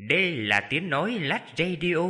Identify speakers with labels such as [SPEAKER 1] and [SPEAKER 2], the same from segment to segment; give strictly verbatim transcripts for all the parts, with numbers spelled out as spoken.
[SPEAKER 1] Đây là tiếng nói Lách Radio.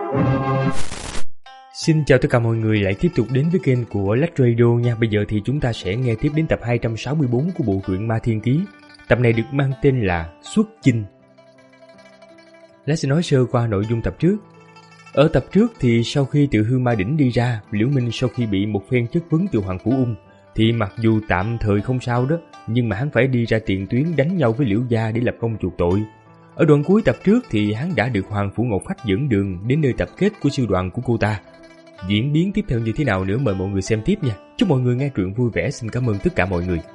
[SPEAKER 2] Xin chào tất cả mọi người lại tiếp tục đến với kênh của Lách Radio nha. Bây giờ thì chúng ta sẽ nghe tiếp đến tập hai trăm sáu mươi bốn của bộ truyện Ma Thiên Ký. Tập này được mang tên là Xuất Chinh. Lách sẽ nói sơ qua nội dung tập trước. Ở tập trước thì sau khi Tự Hư Ma Đỉnh đi ra, Liễu Minh sau khi bị một phen chất vấn từ Hoàng Phủ Ung thì mặc dù tạm thời không sao đó, nhưng mà hắn phải đi ra tiền tuyến đánh nhau với Liễu gia để lập công chuộc tội. Ở đoạn cuối tập trước thì hắn đã được Hoàng Phủ Ngọc Phách dẫn đường đến nơi tập kết của sư đoàn của cô ta. Diễn biến tiếp theo như thế nào nữa mời mọi người xem tiếp nha. Chúc mọi người nghe truyện vui vẻ. Xin cảm ơn tất cả mọi người.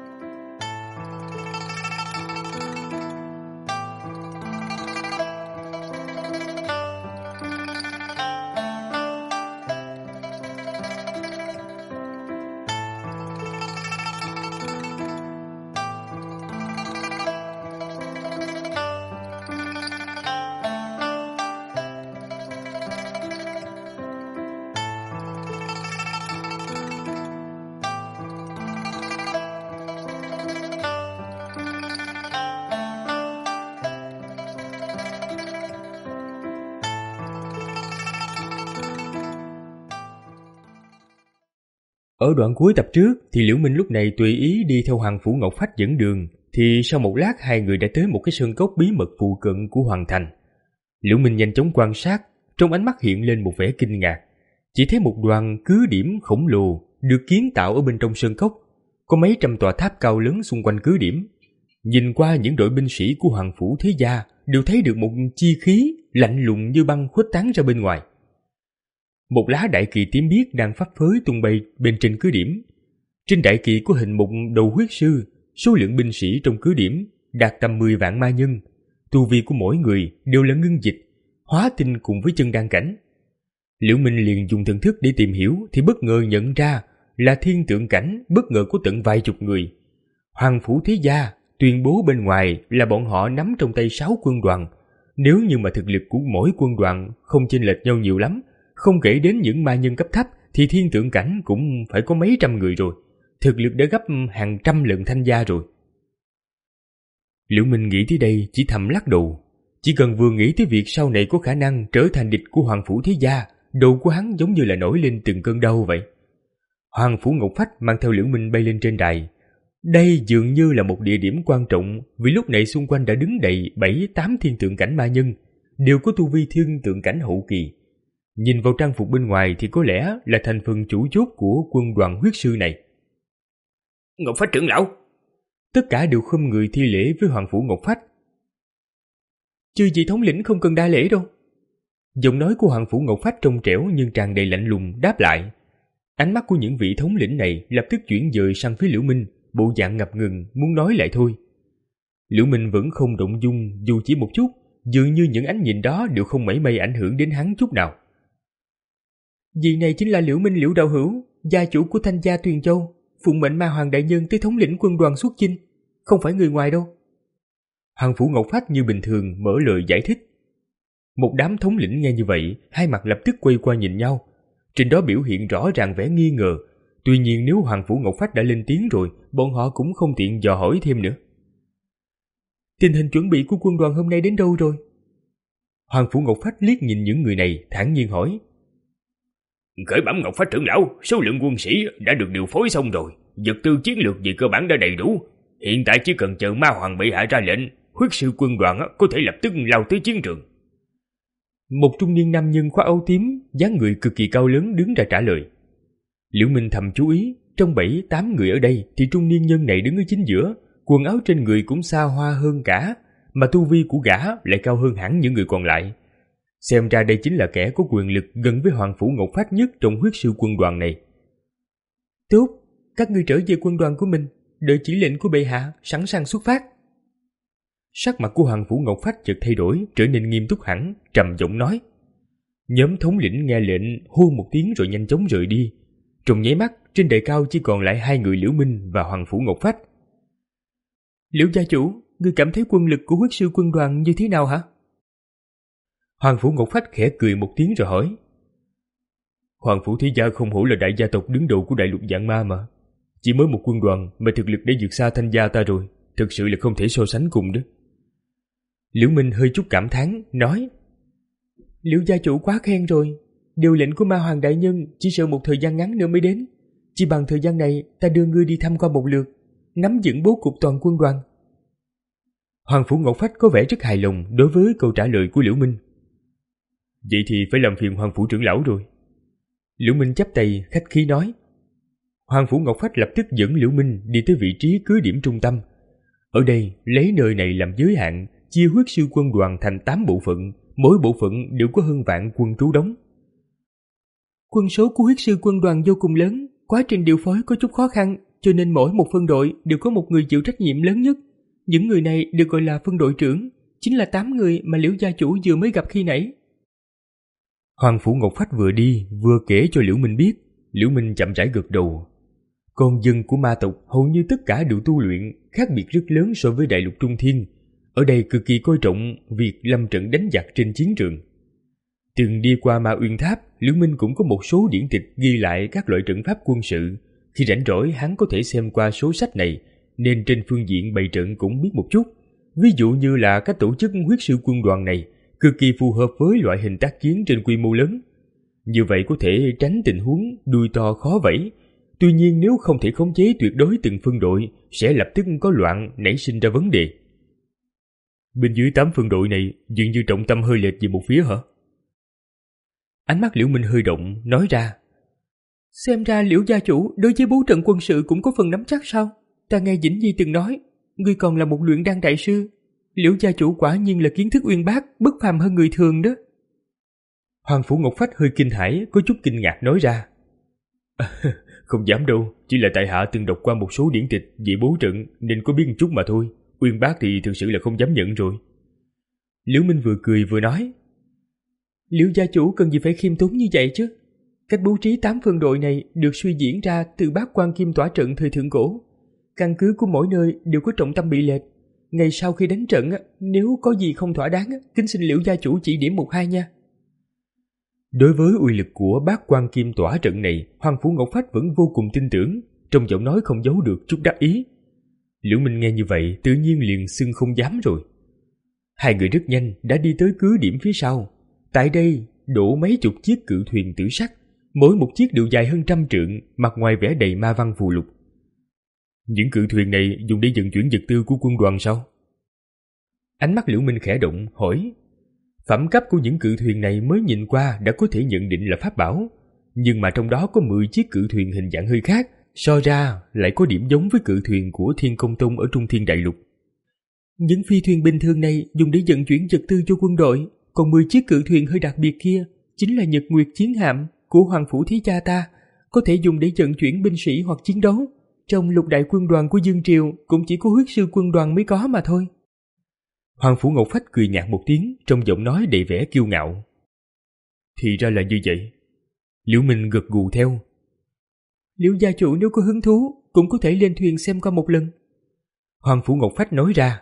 [SPEAKER 2] Ở đoạn cuối tập trước thì Liễu Minh lúc này tùy ý đi theo Hoàng Phủ Ngọc Phách dẫn đường, thì sau một lát hai người đã tới một cái sơn cốc bí mật phụ cận của Hoàng Thành. Liễu Minh nhanh chóng quan sát, trong ánh mắt hiện lên một vẻ kinh ngạc. Chỉ thấy một đoàn cứ điểm khổng lồ được kiến tạo ở bên trong sơn cốc, có mấy trăm tòa tháp cao lớn xung quanh cứ điểm. Nhìn qua những đội binh sĩ của Hoàng Phủ Thế Gia đều thấy được một chi khí lạnh lùng như băng khuếch tán ra bên ngoài. Một lá đại kỳ tím biếc đang phấp phới tung bay bên trên cứ điểm. Trên đại kỳ có hình một đầu huyết sư, số lượng binh sĩ trong cứ điểm đạt tầm mười vạn ma nhân. Tu vi của mỗi người đều là ngưng dịch, hóa tinh cùng với chân đan cảnh. Liễu Minh liền dùng thần thức để tìm hiểu thì bất ngờ nhận ra là thiên tượng cảnh bất ngờ có tận vài chục người. Hoàng Phủ Thế Gia tuyên bố bên ngoài là bọn họ nắm trong tay sáu quân đoàn. Nếu như mà thực lực của mỗi quân đoàn không chênh lệch nhau nhiều lắm, không kể đến những ma nhân cấp thấp, thì thiên tượng cảnh cũng phải có mấy trăm người rồi. Thực lực đã gấp hàng trăm lần Thanh Gia rồi. Liễu Minh nghĩ tới đây chỉ thầm lắc đầu. Chỉ cần vừa nghĩ tới việc sau này có khả năng trở thành địch của Hoàng Phủ Thế Gia, đầu của hắn giống như là nổi lên từng cơn đau vậy. Hoàng Phủ Ngọc Phách mang theo Liễu Minh bay lên trên đài. Đây dường như là một địa điểm quan trọng, vì lúc này xung quanh đã đứng đầy bảy tám thiên tượng cảnh ma nhân, đều có tu vi thiên tượng cảnh hậu kỳ. Nhìn vào trang phục bên ngoài thì có lẽ là thành phần chủ chốt của quân đoàn huyết sư này.
[SPEAKER 1] Ngọc Phách trưởng lão.
[SPEAKER 2] Tất cả đều khom người thi lễ với Hoàng Phủ Ngọc Phách. Chư vị thống lĩnh không cần đa lễ đâu. Giọng nói của Hoàng Phủ Ngọc Phách trong trẻo nhưng tràn đầy lạnh lùng đáp lại. Ánh mắt của những vị thống lĩnh này lập tức chuyển dời sang phía Liễu Minh, bộ dạng ngập ngừng muốn nói lại thôi. Liễu Minh vẫn không động dung dù chỉ một chút, dường như những ánh nhìn đó đều không mảy may ảnh hưởng đến hắn chút nào. Vị này chính là Liễu Minh Liễu đạo hữu, gia chủ của Thanh Gia Tuyền Châu, phụng mệnh Ma Hoàng đại nhân tới thống lĩnh quân đoàn xuất chinh, không phải người ngoài đâu. Hoàng Phủ Ngọc Phách như bình thường mở lời giải thích. Một đám thống lĩnh nghe như vậy, hai mặt lập tức quay qua nhìn nhau. Trên đó biểu hiện rõ ràng vẻ nghi ngờ. Tuy nhiên nếu Hoàng Phủ Ngọc Phách đã lên tiếng rồi, bọn họ cũng không tiện dò hỏi thêm nữa. Tình hình chuẩn bị của quân đoàn hôm nay đến đâu rồi? Hoàng Phủ Ngọc Phách liếc nhìn những người này, thản nhiên hỏi.
[SPEAKER 1] Khởi bẩm Ngọc Phách trưởng lão, số lượng quân sĩ đã được điều phối xong rồi, vật tư chiến lược về cơ bản đã đầy đủ. Hiện tại chỉ cần chờ Ma Hoàng bệ hạ ra lệnh, huyết sư quân đoàn có thể lập tức lao tới chiến trường.
[SPEAKER 2] Một trung niên nam nhân khoác áo tím, dáng người cực kỳ cao lớn đứng ra trả lời. Liễu Minh thầm chú ý, trong bảy tám người ở đây thì trung niên nhân này đứng ở chính giữa, quần áo trên người cũng xa hoa hơn cả, mà tu vi của gã lại cao hơn hẳn những người còn lại. Xem ra đây chính là kẻ có quyền lực gần với Hoàng Phủ Ngọc Phách nhất trong huyết sư quân đoàn này. Tốt, các ngươi trở về quân đoàn của mình, đợi chỉ lệnh của bệ hạ, sẵn sàng xuất phát. Sắc mặt của Hoàng Phủ Ngọc Phách chợt thay đổi, trở nên nghiêm túc hẳn, trầm giọng nói. Nhóm thống lĩnh nghe lệnh hô một tiếng rồi nhanh chóng rời đi. Trong nháy mắt, trên đài cao chỉ còn lại hai người Liễu Minh và Hoàng Phủ Ngọc Phách. Liễu gia chủ, ngươi cảm thấy quân lực của huyết sư quân đoàn như thế nào hả? Hoàng Phủ Ngọc Phách khẽ cười một tiếng rồi hỏi. Hoàng Phủ Thế Gia không hổ là đại gia tộc đứng đầu của đại lục Vạn Ma mà. Chỉ mới một quân đoàn mà thực lực đã vượt xa Thanh Gia ta rồi, thực sự là không thể so sánh cùng đó. Liễu Minh hơi chút cảm thán, nói: Liễu gia chủ quá khen rồi, điều lệnh của Ma Hoàng đại nhân chỉ sợ một thời gian ngắn nữa mới đến. Chỉ bằng thời gian này ta đưa ngươi đi thăm qua một lượt, nắm vững bố cục toàn quân đoàn. Hoàng Phủ Ngọc Phách có vẻ rất hài lòng đối với câu trả lời của Liễu Minh. Vậy thì phải làm phiền Hoàng Phủ trưởng lão rồi. Liễu Minh chắp tay khách khí nói. Hoàng Phủ Ngọc Phách lập tức dẫn Liễu Minh đi tới vị trí cứ điểm trung tâm. Ở đây lấy nơi này làm giới hạn, chia huyết sư quân đoàn thành tám bộ phận, mỗi bộ phận đều có hơn vạn quân trú đóng. Quân số của huyết sư quân đoàn vô cùng lớn, quá trình điều phối có chút khó khăn, cho nên mỗi một phân đội đều có một người chịu trách nhiệm lớn nhất. Những người này được gọi là phân đội trưởng, chính là tám người mà Liễu gia chủ vừa mới gặp khi nãy. Hoàng Phủ Ngọc Phách vừa đi vừa kể cho Liễu Minh biết. Liễu Minh chậm rãi gật đầu. Con dân của ma tộc hầu như tất cả đều tu luyện, khác biệt rất lớn so với đại lục Trung Thiên. Ở đây cực kỳ coi trọng việc lâm trận đánh giặc trên chiến trường. Từng đi qua Ma Uyên Tháp, Liễu Minh cũng có một số điển tịch ghi lại các loại trận pháp quân sự. Khi rảnh rỗi hắn có thể xem qua số sách này, nên trên phương diện bày trận cũng biết một chút. Ví dụ như là cách tổ chức huyết sư quân đoàn này cực kỳ phù hợp với loại hình tác chiến trên quy mô lớn. Như vậy có thể tránh tình huống đuôi to khó vẫy. Tuy nhiên nếu không thể khống chế tuyệt đối từng phân đội, sẽ lập tức có loạn nảy sinh ra vấn đề. Bên dưới tám phân đội này dường như trọng tâm hơi lệch về một phía hả? Ánh mắt Liễu Minh hơi động, nói ra. Xem ra Liễu gia chủ đối với bố trận quân sự cũng có phần nắm chắc sao? Ta nghe Vĩnh Nhi từng nói, ngươi còn là một luyện đan đại sư. Liễu gia chủ quả nhiên là kiến thức uyên bác, bất phàm hơn người thường đó. Hoàng Phủ Ngọc Phách hơi kinh hãi, có chút kinh ngạc nói ra. Không dám đâu, chỉ là tại hạ từng đọc qua một số điển tịch về bố trận nên có biết một chút mà thôi. Uyên bác thì thực sự là không dám nhận rồi. Liễu Minh vừa cười vừa nói. Liễu gia chủ cần gì phải khiêm tốn như vậy chứ? Cách bố trí tám phân đội này được suy diễn ra từ bát quan kim tỏa trận thời thượng cổ. Căn cứ của mỗi nơi đều có trọng tâm bị lệch. Ngày sau khi đánh trận, nếu có gì không thỏa đáng, kính xin Liễu gia chủ chỉ điểm một hai nha. Đối với uy lực của bát quan kim tỏa trận này, Hoàng Phủ Ngọc Phách vẫn vô cùng tin tưởng, trong giọng nói không giấu được chút đắc ý. Liễu Minh nghe như vậy tự nhiên liền xưng không dám rồi. Hai người rất nhanh đã đi tới cứ điểm phía sau. Tại đây đổ mấy chục chiếc cự thuyền tử sắc, mỗi một chiếc đều dài hơn trăm trượng, mặt ngoài vẽ đầy ma văn phù lục. Những cự thuyền này dùng để vận chuyển vật tư của quân đoàn sao? Ánh mắt Liễu Minh khẽ động, hỏi. Phẩm cấp của những cự thuyền này mới nhìn qua đã có thể nhận định là pháp bảo, nhưng mà trong đó có mười chiếc cự thuyền hình dạng hơi khác, so ra lại có điểm giống với cự thuyền của Thiên Công Tông ở Trung Thiên Đại Lục. Những phi thuyền bình thường này dùng để vận chuyển vật tư cho quân đội, còn mười chiếc cự thuyền hơi đặc biệt kia chính là Nhật Nguyệt Chiến Hạm của Hoàng Phủ Thế Gia ta, có thể dùng để vận chuyển binh sĩ hoặc chiến đấu. Trong lục đại quân đoàn của Dương Triều cũng chỉ có huyết sư quân đoàn mới có mà thôi. Hoàng Phủ Ngọc Phách cười nhạt một tiếng, trong giọng nói đầy vẻ kiêu ngạo. Thì ra là như vậy. Liễu Minh gật gù theo. Liễu gia chủ nếu có hứng thú cũng có thể lên thuyền xem qua một lần. Hoàng Phủ Ngọc Phách nói ra.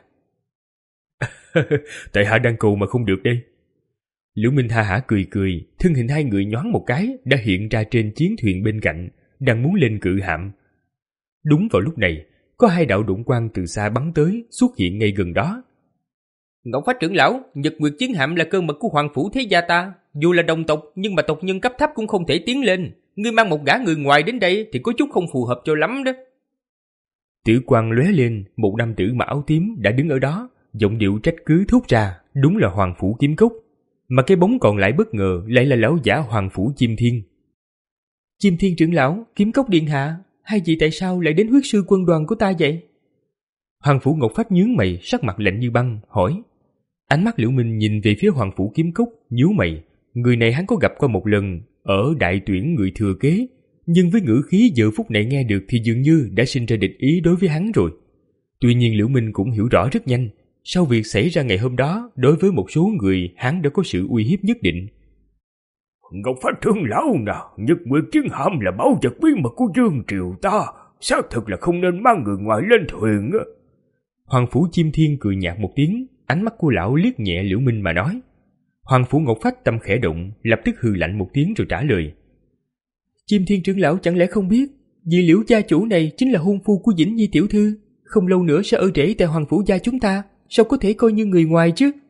[SPEAKER 2] Tại hạ đang cầu mà không được đây. Liễu Minh ha hả cười cười, thân hình hai người nhoáng một cái đã hiện ra trên chiến thuyền bên cạnh, đang muốn lên cự hạm. Đúng vào lúc này, có hai đạo đụng quang từ xa bắn tới, xuất hiện ngay gần đó. Ngọc Phách trưởng lão, Nhật Nguyệt Chiến Hạm là cơ mật của Hoàng Phủ Thế Gia ta, dù là đồng tộc nhưng mà tộc nhân cấp thấp cũng không thể tiến lên. Ngươi mang một gã người ngoài đến đây thì có chút không phù hợp cho lắm đó. Tử quang lóe lên, một nam tử mặc áo tím đã đứng ở đó, giọng điệu trách cứ thốt ra, đúng là Hoàng Phủ Kiếm Cốc. Mà cái bóng còn lại bất ngờ lại là lão giả Hoàng Phủ Chim Thiên. Chim Thiên trưởng lão, Kiếm Cốc điện hạ, hai vị tại sao lại đến huyết sư quân đoàn của ta vậy? Hoàng Phủ Ngọc Phách nhướng mày, sắc mặt lạnh như băng, hỏi. Ánh mắt Liễu Minh nhìn về phía Hoàng Phủ Kiếm Cốc, nhíu mày. Người này hắn có gặp qua một lần ở đại tuyển người thừa kế, nhưng với ngữ khí giờ phút này nghe được thì dường như đã sinh ra địch ý đối với hắn rồi. Tuy nhiên Liễu Minh cũng hiểu rõ rất nhanh, sau việc xảy ra ngày hôm đó, đối với một số người hắn đã có sự uy hiếp nhất định.
[SPEAKER 1] Ngọc Phách trưởng lão nào, Nhật Nguyệt Chiến Hạm là báu vật bí mật của Dương Triều ta, xác thực là không nên mang người ngoài lên thuyền.
[SPEAKER 2] Hoàng Phủ Chim Thiên cười nhạt một tiếng, ánh mắt của lão liếc nhẹ Liễu Minh mà nói. Hoàng Phủ Ngọc Phách tâm khẽ động, lập tức hừ lạnh một tiếng rồi trả lời. Chim Thiên trưởng lão chẳng lẽ không biết, vì Liễu gia chủ này chính là hôn phu của Vĩnh Nhi tiểu thư, không lâu nữa sẽ ở rể tại Hoàng Phủ gia chúng ta, sao có thể coi như người ngoài chứ?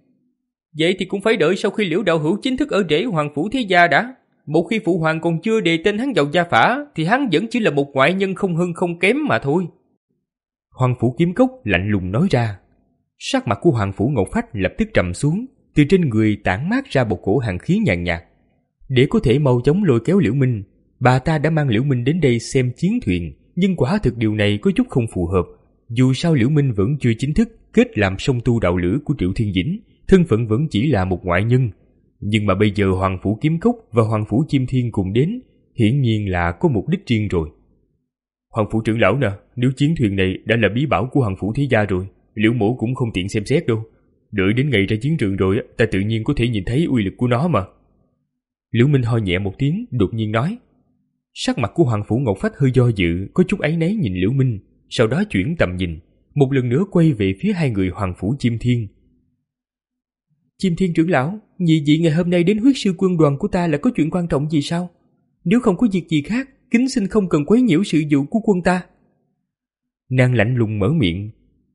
[SPEAKER 2] Vậy thì cũng phải đợi sau khi Liễu đạo hữu chính thức ở rễ Hoàng phủ thế gia đã. Một khi phụ hoàng còn chưa đề tên hắn vào gia phả, thì hắn vẫn chỉ là một ngoại nhân không hơn không kém mà thôi. Hoàng phủ Kiếm Cốc lạnh lùng nói ra. Sắc mặt của Hoàng phủ Ngọc Phách lập tức trầm xuống, từ trên người tản mát ra một cổ hàn khí nhàn nhạt. Để có thể mau chóng lôi kéo Liễu Minh, bà ta đã mang Liễu Minh đến đây xem chiến thuyền, nhưng quả thực điều này có chút không phù hợp. Dù sao Liễu Minh vẫn chưa chính thức kết làm song tu đạo lữ của Triệu Thiên Dĩnh, thân phận vẫn chỉ là một ngoại nhân. Nhưng mà bây giờ Hoàng phủ Kiếm Cốc và Hoàng phủ Chim Thiên cùng đến, hiển nhiên là có mục đích riêng rồi. Hoàng phủ trưởng lão nè, nếu chiến thuyền này đã là bí bảo của Hoàng phủ thế gia rồi, Liễu mỗ cũng không tiện xem xét đâu. Đợi đến ngày ra chiến trường rồi, ta tự nhiên có thể nhìn thấy uy lực của nó mà. Liễu Minh ho nhẹ một tiếng, đột nhiên nói. Sắc mặt của Hoàng phủ Ngọc Phách hơi do dự, có chút áy náy nhìn Liễu Minh, sau đó chuyển tầm nhìn, một lần nữa quay về phía hai người Hoàng phủ Chim Thiên. Chim Thiên trưởng lão, nhị vị ngày hôm nay đến huyết sư quân đoàn của ta là có chuyện quan trọng gì sao? Nếu không có việc gì khác, kính xin không cần quấy nhiễu sự vụ của quân ta. Nàng lạnh lùng mở miệng.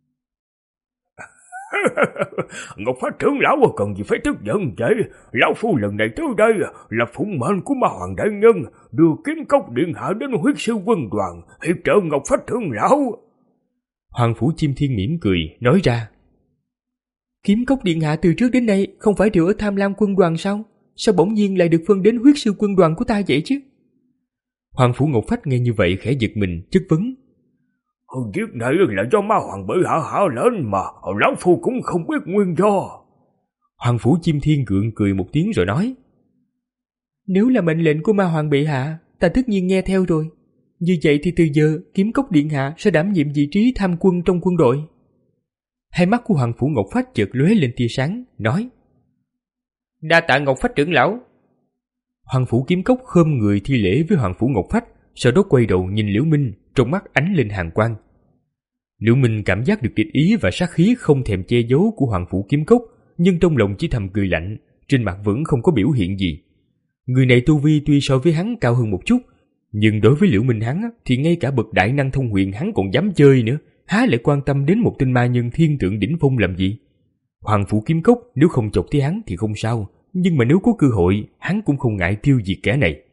[SPEAKER 1] Ngọc Phách trưởng lão cần gì phải tức giận vậy? Lão phu lần này tới đây là phụng mệnh của Ma Hoàng đại nhân, đưa Kiếm Cốc điện hạ đến huyết sư quân đoàn hiệp trợ Ngọc Phách trưởng lão.
[SPEAKER 2] Hoàng phủ Chim Thiên mỉm cười nói ra. Kiếm Cốc điện hạ từ trước đến nay không phải đều ở Tham Lam quân đoàn sao? Sao bỗng nhiên lại được phân đến huyết sư quân đoàn của ta vậy chứ? Hoàng phủ Ngọc Phách nghe như vậy khẽ giật mình, chất vấn.
[SPEAKER 1] Việc này là do Ma Hoàng bệ hạ hạ lên mà, lão phu cũng không biết nguyên do.
[SPEAKER 2] Hoàng phủ Chim Thiên gượng cười một tiếng rồi nói. Nếu là mệnh lệnh của Ma Hoàng bệ hạ, ta tất nhiên nghe theo rồi. Như vậy thì từ giờ Kiếm Cốc điện hạ sẽ đảm nhiệm vị trí tham quân trong quân đội. Hai mắt của Hoàng phủ Ngọc Phách chợt lóe lên tia sáng, nói. Đa tạ Ngọc Phách trưởng lão. Hoàng phủ Kiếm Cốc khom người thi lễ với Hoàng phủ Ngọc Phách, sau đó quay đầu nhìn Liễu Minh, trong mắt ánh lên hàn quang. Liễu Minh cảm giác được địch ý và sát khí không thèm che giấu của Hoàng phủ Kiếm Cốc, nhưng trong lòng chỉ thầm cười lạnh, trên mặt vẫn không có biểu hiện gì. Người này tu vi tuy so với hắn cao hơn một chút, nhưng đối với Liễu Minh hắn thì ngay cả bậc đại năng thông huyền hắn còn dám chơi nữa, há lại quan tâm đến một tên ma nhân thiên tượng đỉnh phong làm gì? Hoàng phủ Kiếm Cốc nếu không chọc tới hắn thì không sao, nhưng mà nếu có cơ hội, hắn cũng không ngại tiêu diệt kẻ này.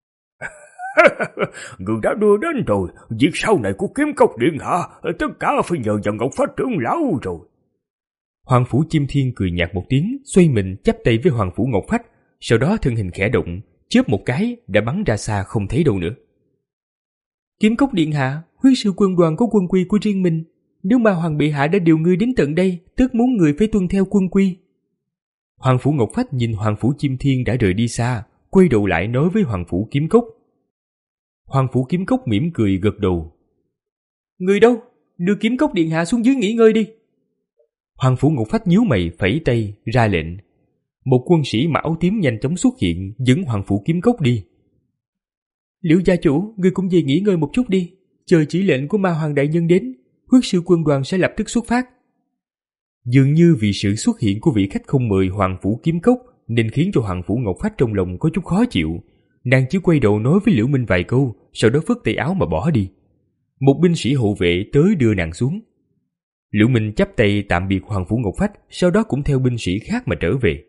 [SPEAKER 1] Người đã đưa đến rồi, việc sau này của Kiếm Cốc điện hạ tất cả phải nhờ vào Ngọc Phách trưởng lão rồi.
[SPEAKER 2] Hoàng phủ Chim Thiên cười nhạt một tiếng, xoay mình chắp tay với Hoàng phủ Ngọc Phách, sau đó thân hình khẽ động, chớp một cái đã bắn ra xa không thấy đâu nữa. Kiếm Cốc điện hạ, huyết sư quân đoàn có quân quy của riêng mình, nếu Ma Hoàng bệ hạ đã điều ngươi đến tận đây, tức muốn người phải tuân theo quân quy. Hoàng phủ Ngọc Phách nhìn Hoàng phủ Chim Thiên đã rời đi xa, quay đầu lại nói với Hoàng phủ Kiếm Cốc. Hoàng phủ Kiếm Cốc mỉm cười gật đầu. Người đâu? Đưa Kiếm Cốc điện hạ xuống dưới nghỉ ngơi đi. Hoàng phủ Ngọc Phách nhíu mày phẩy tay ra lệnh. Một quân sĩ mặc áo tím nhanh chóng xuất hiện, dẫn Hoàng phủ Kiếm Cốc đi. Liễu gia chủ, ngươi cũng về nghỉ ngơi một chút đi, chờ chỉ lệnh của Ma Hoàng đại nhân đến, huyết sư quân đoàn sẽ lập tức xuất phát. Dường như vì sự xuất hiện của vị khách không mời Hoàng phủ Kiếm Cốc nên khiến cho Hoàng phủ Ngọc Phách trong lòng có chút khó chịu. Nàng chỉ quay đầu nói với Liễu Minh vài câu, sau đó phất tay áo mà bỏ đi. Một binh sĩ hộ vệ tới đưa nàng xuống. Liễu Minh chắp tay tạm biệt Hoàng phủ Ngọc Phách, sau đó cũng theo binh sĩ khác mà trở về.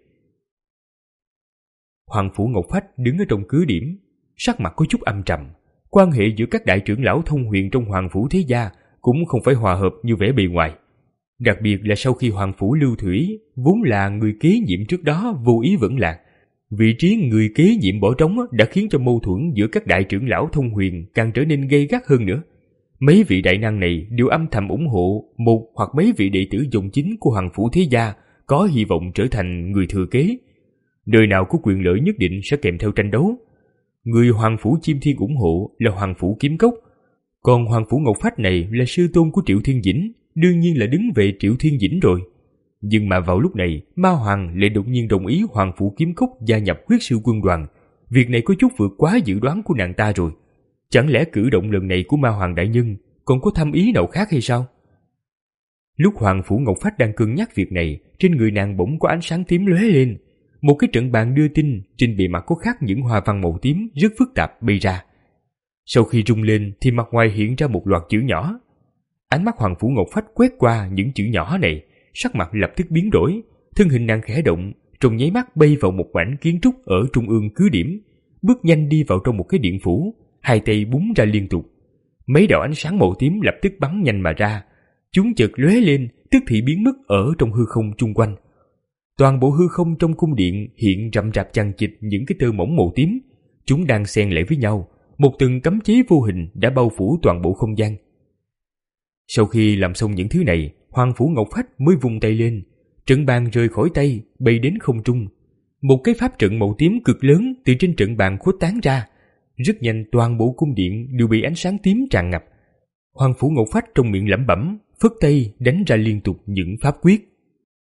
[SPEAKER 2] Hoàng phủ Ngọc Phách đứng ở trong cứ điểm, sắc mặt có chút âm trầm. Quan hệ giữa các đại trưởng lão thông huyền trong Hoàng phủ thế gia cũng không phải hòa hợp như vẻ bề ngoài. Đặc biệt là sau khi Hoàng phủ Lưu Thủy, vốn là người kế nhiệm trước đó vô ý vẫn lạc, vị trí người kế nhiệm bỏ trống đã khiến cho mâu thuẫn giữa các đại trưởng lão thông huyền càng trở nên gay gắt hơn nữa. Mấy vị đại năng này đều âm thầm ủng hộ một hoặc mấy vị đệ tử dòng chính của Hoàng phủ thế gia có hy vọng trở thành người thừa kế. Đời nào có quyền lợi nhất định sẽ kèm theo tranh đấu. Người Hoàng phủ Chim Thiên ủng hộ là Hoàng phủ Kiếm Cốc, còn Hoàng phủ Ngọc Phách này là sư tôn của Triệu Thiên Dĩnh, đương nhiên là đứng về Triệu Thiên Dĩnh rồi. Nhưng mà vào lúc này, Ma Hoàng lại đột nhiên đồng ý Hoàng phủ Kiếm Cốc gia nhập huyết sư quân đoàn. Việc này có chút vượt quá dự đoán của nàng ta rồi. Chẳng lẽ cử động lần này của Ma Hoàng đại nhân còn có thâm ý nào khác hay sao? Lúc Hoàng phủ Ngọc Phách đang cân nhắc việc này, trên người nàng bỗng có ánh sáng tím lóe lên. Một cái trận bàn đưa tin, trên bề mặt có khắc những hoa văn màu tím rất phức tạp bay ra. Sau khi rung lên thì mặt ngoài hiện ra một loạt chữ nhỏ. Ánh mắt Hoàng phủ Ngọc Phách quét qua những chữ nhỏ này, sắc mặt lập tức biến đổi, thân hình nàng khẽ động, trong nháy mắt bay vào một mảnh kiến trúc ở trung ương cứ điểm, bước nhanh đi vào trong một cái điện phủ, hai tay búng ra liên tục. Mấy đạo ánh sáng màu tím lập tức bắn nhanh mà ra, chúng chợt lóe lên, tức thì biến mất ở trong hư không chung quanh. Toàn bộ hư không trong cung điện hiện rậm rạp chằng chịt những cái tơ mỏng màu tím, chúng đang xen lẫn với nhau, một từng cấm chế vô hình đã bao phủ toàn bộ không gian. Sau khi làm xong những thứ này, Hoàng Phủ Ngọc Phách mới vung tay lên, trận bàn rời khỏi tay, bay đến không trung. Một cái pháp trận màu tím cực lớn từ trên trận bàn khuếch tán ra, rất nhanh toàn bộ cung điện đều bị ánh sáng tím tràn ngập. Hoàng Phủ Ngọc Phách trong miệng lẩm bẩm, phất tay đánh ra liên tục những pháp quyết.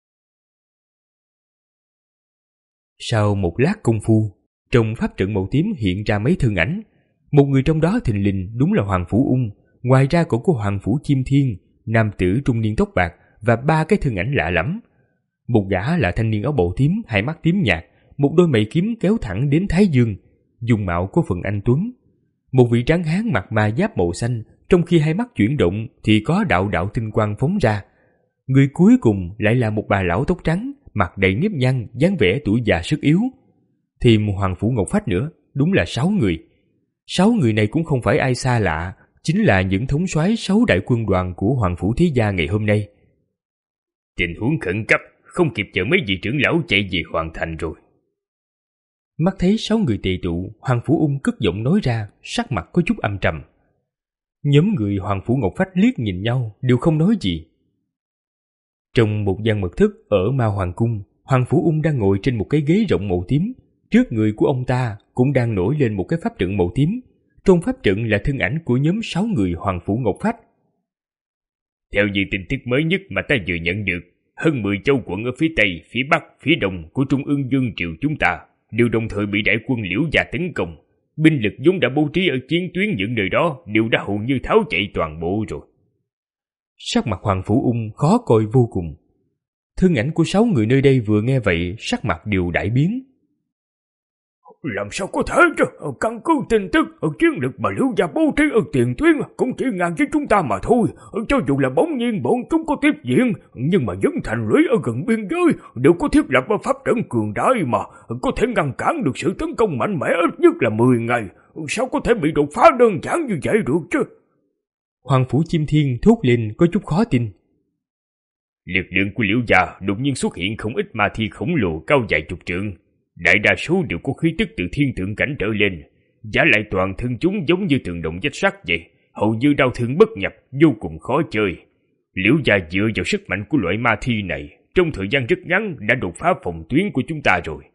[SPEAKER 2] Sau một lát công phu, trong pháp trận màu tím hiện ra mấy thân ảnh. Một người trong đó thình lình đúng là Hoàng Phủ Ung, ngoài ra còn có Hoàng Phủ Chim Thiên, nam tử trung niên tóc bạc và ba cái thân ảnh lạ lẫm. Một gã là thanh niên áo bào tím, hai mắt tím nhạt, một đôi mày kiếm kéo thẳng đến thái dương, dung mạo có phần anh tuấn. Một vị tráng hán mặc ma giáp màu xanh, trong khi hai mắt chuyển động thì có đạo đạo tinh quang phóng ra. Người cuối cùng lại là một bà lão tóc trắng, mặt đầy nếp nhăn, dáng vẻ tuổi già sức yếu. Thêm Hoàng Phủ Ngọc Phách nữa, đúng là sáu người. Sáu người này cũng không phải ai xa lạ, chính là những thống soái sáu đại quân đoàn của Hoàng Phủ Thế Gia ngày hôm nay.
[SPEAKER 1] Tình huống khẩn cấp, không kịp chờ mấy vị trưởng lão chạy về hoàn thành rồi.
[SPEAKER 2] Mắt thấy sáu người tề tụ, Hoàng Phủ Ung cất giọng nói ra, sắc mặt có chút âm trầm. Nhóm người Hoàng Phủ Ngọc Phách liếc nhìn nhau, đều không nói gì. Trong một gian mật thất ở Ma Hoàng Cung, Hoàng Phủ Ung đang ngồi trên một cái ghế rộng màu tím. Trước người của ông ta cũng đang nổi lên một cái pháp trận màu tím. Trong pháp trận là thân ảnh của nhóm sáu người Hoàng Phủ Ngọc Phách.
[SPEAKER 1] Theo như tin tức mới nhất mà ta vừa nhận được, hơn mười châu quận ở phía Tây, phía Bắc, phía Đông của Trung ương Vương Triều chúng ta đều đồng thời bị đại quân Liễu Gia tấn công. Binh lực vốn đã bố trí ở chiến tuyến những nơi đó đều đã hầu như tháo chạy toàn bộ rồi.
[SPEAKER 2] Sắc mặt Hoàng Phủ Ung khó coi vô cùng. Thân ảnh của sáu người nơi đây vừa nghe vậy, sắc mặt đều đại biến.
[SPEAKER 1] Làm sao có thể chứ? Căn cứ tin tức, chiến lực mà Liễu Gia bố trí ở tiền tuyến cũng chỉ ngang với chúng ta mà thôi. Cho dù là bỗng nhiên bọn chúng có tiếp diện, nhưng mà những thành lũy ở gần biên giới đều có thiết lập pháp trận cường đại mà có thể ngăn cản được sự tấn công mạnh mẽ ít nhất là mười ngày. Sao có thể bị đột phá đơn giản như vậy được chứ?
[SPEAKER 2] Hoàng Phủ Chim Thiên thốt lên có chút khó tin.
[SPEAKER 1] Lực lượng của Liễu Gia đột nhiên xuất hiện không ít ma thi khổng lồ cao vài chục trượng. Đại đa số đều có khí tức từ thiên tượng cảnh trở lên, giả lại toàn thân chúng giống như tường đồng vách sắt vậy, hầu như đau thương bất nhập, vô cùng khó chơi. Liễu Gia dựa vào sức mạnh của loại ma thi này, trong thời gian rất ngắn đã đột phá phòng tuyến của chúng ta rồi.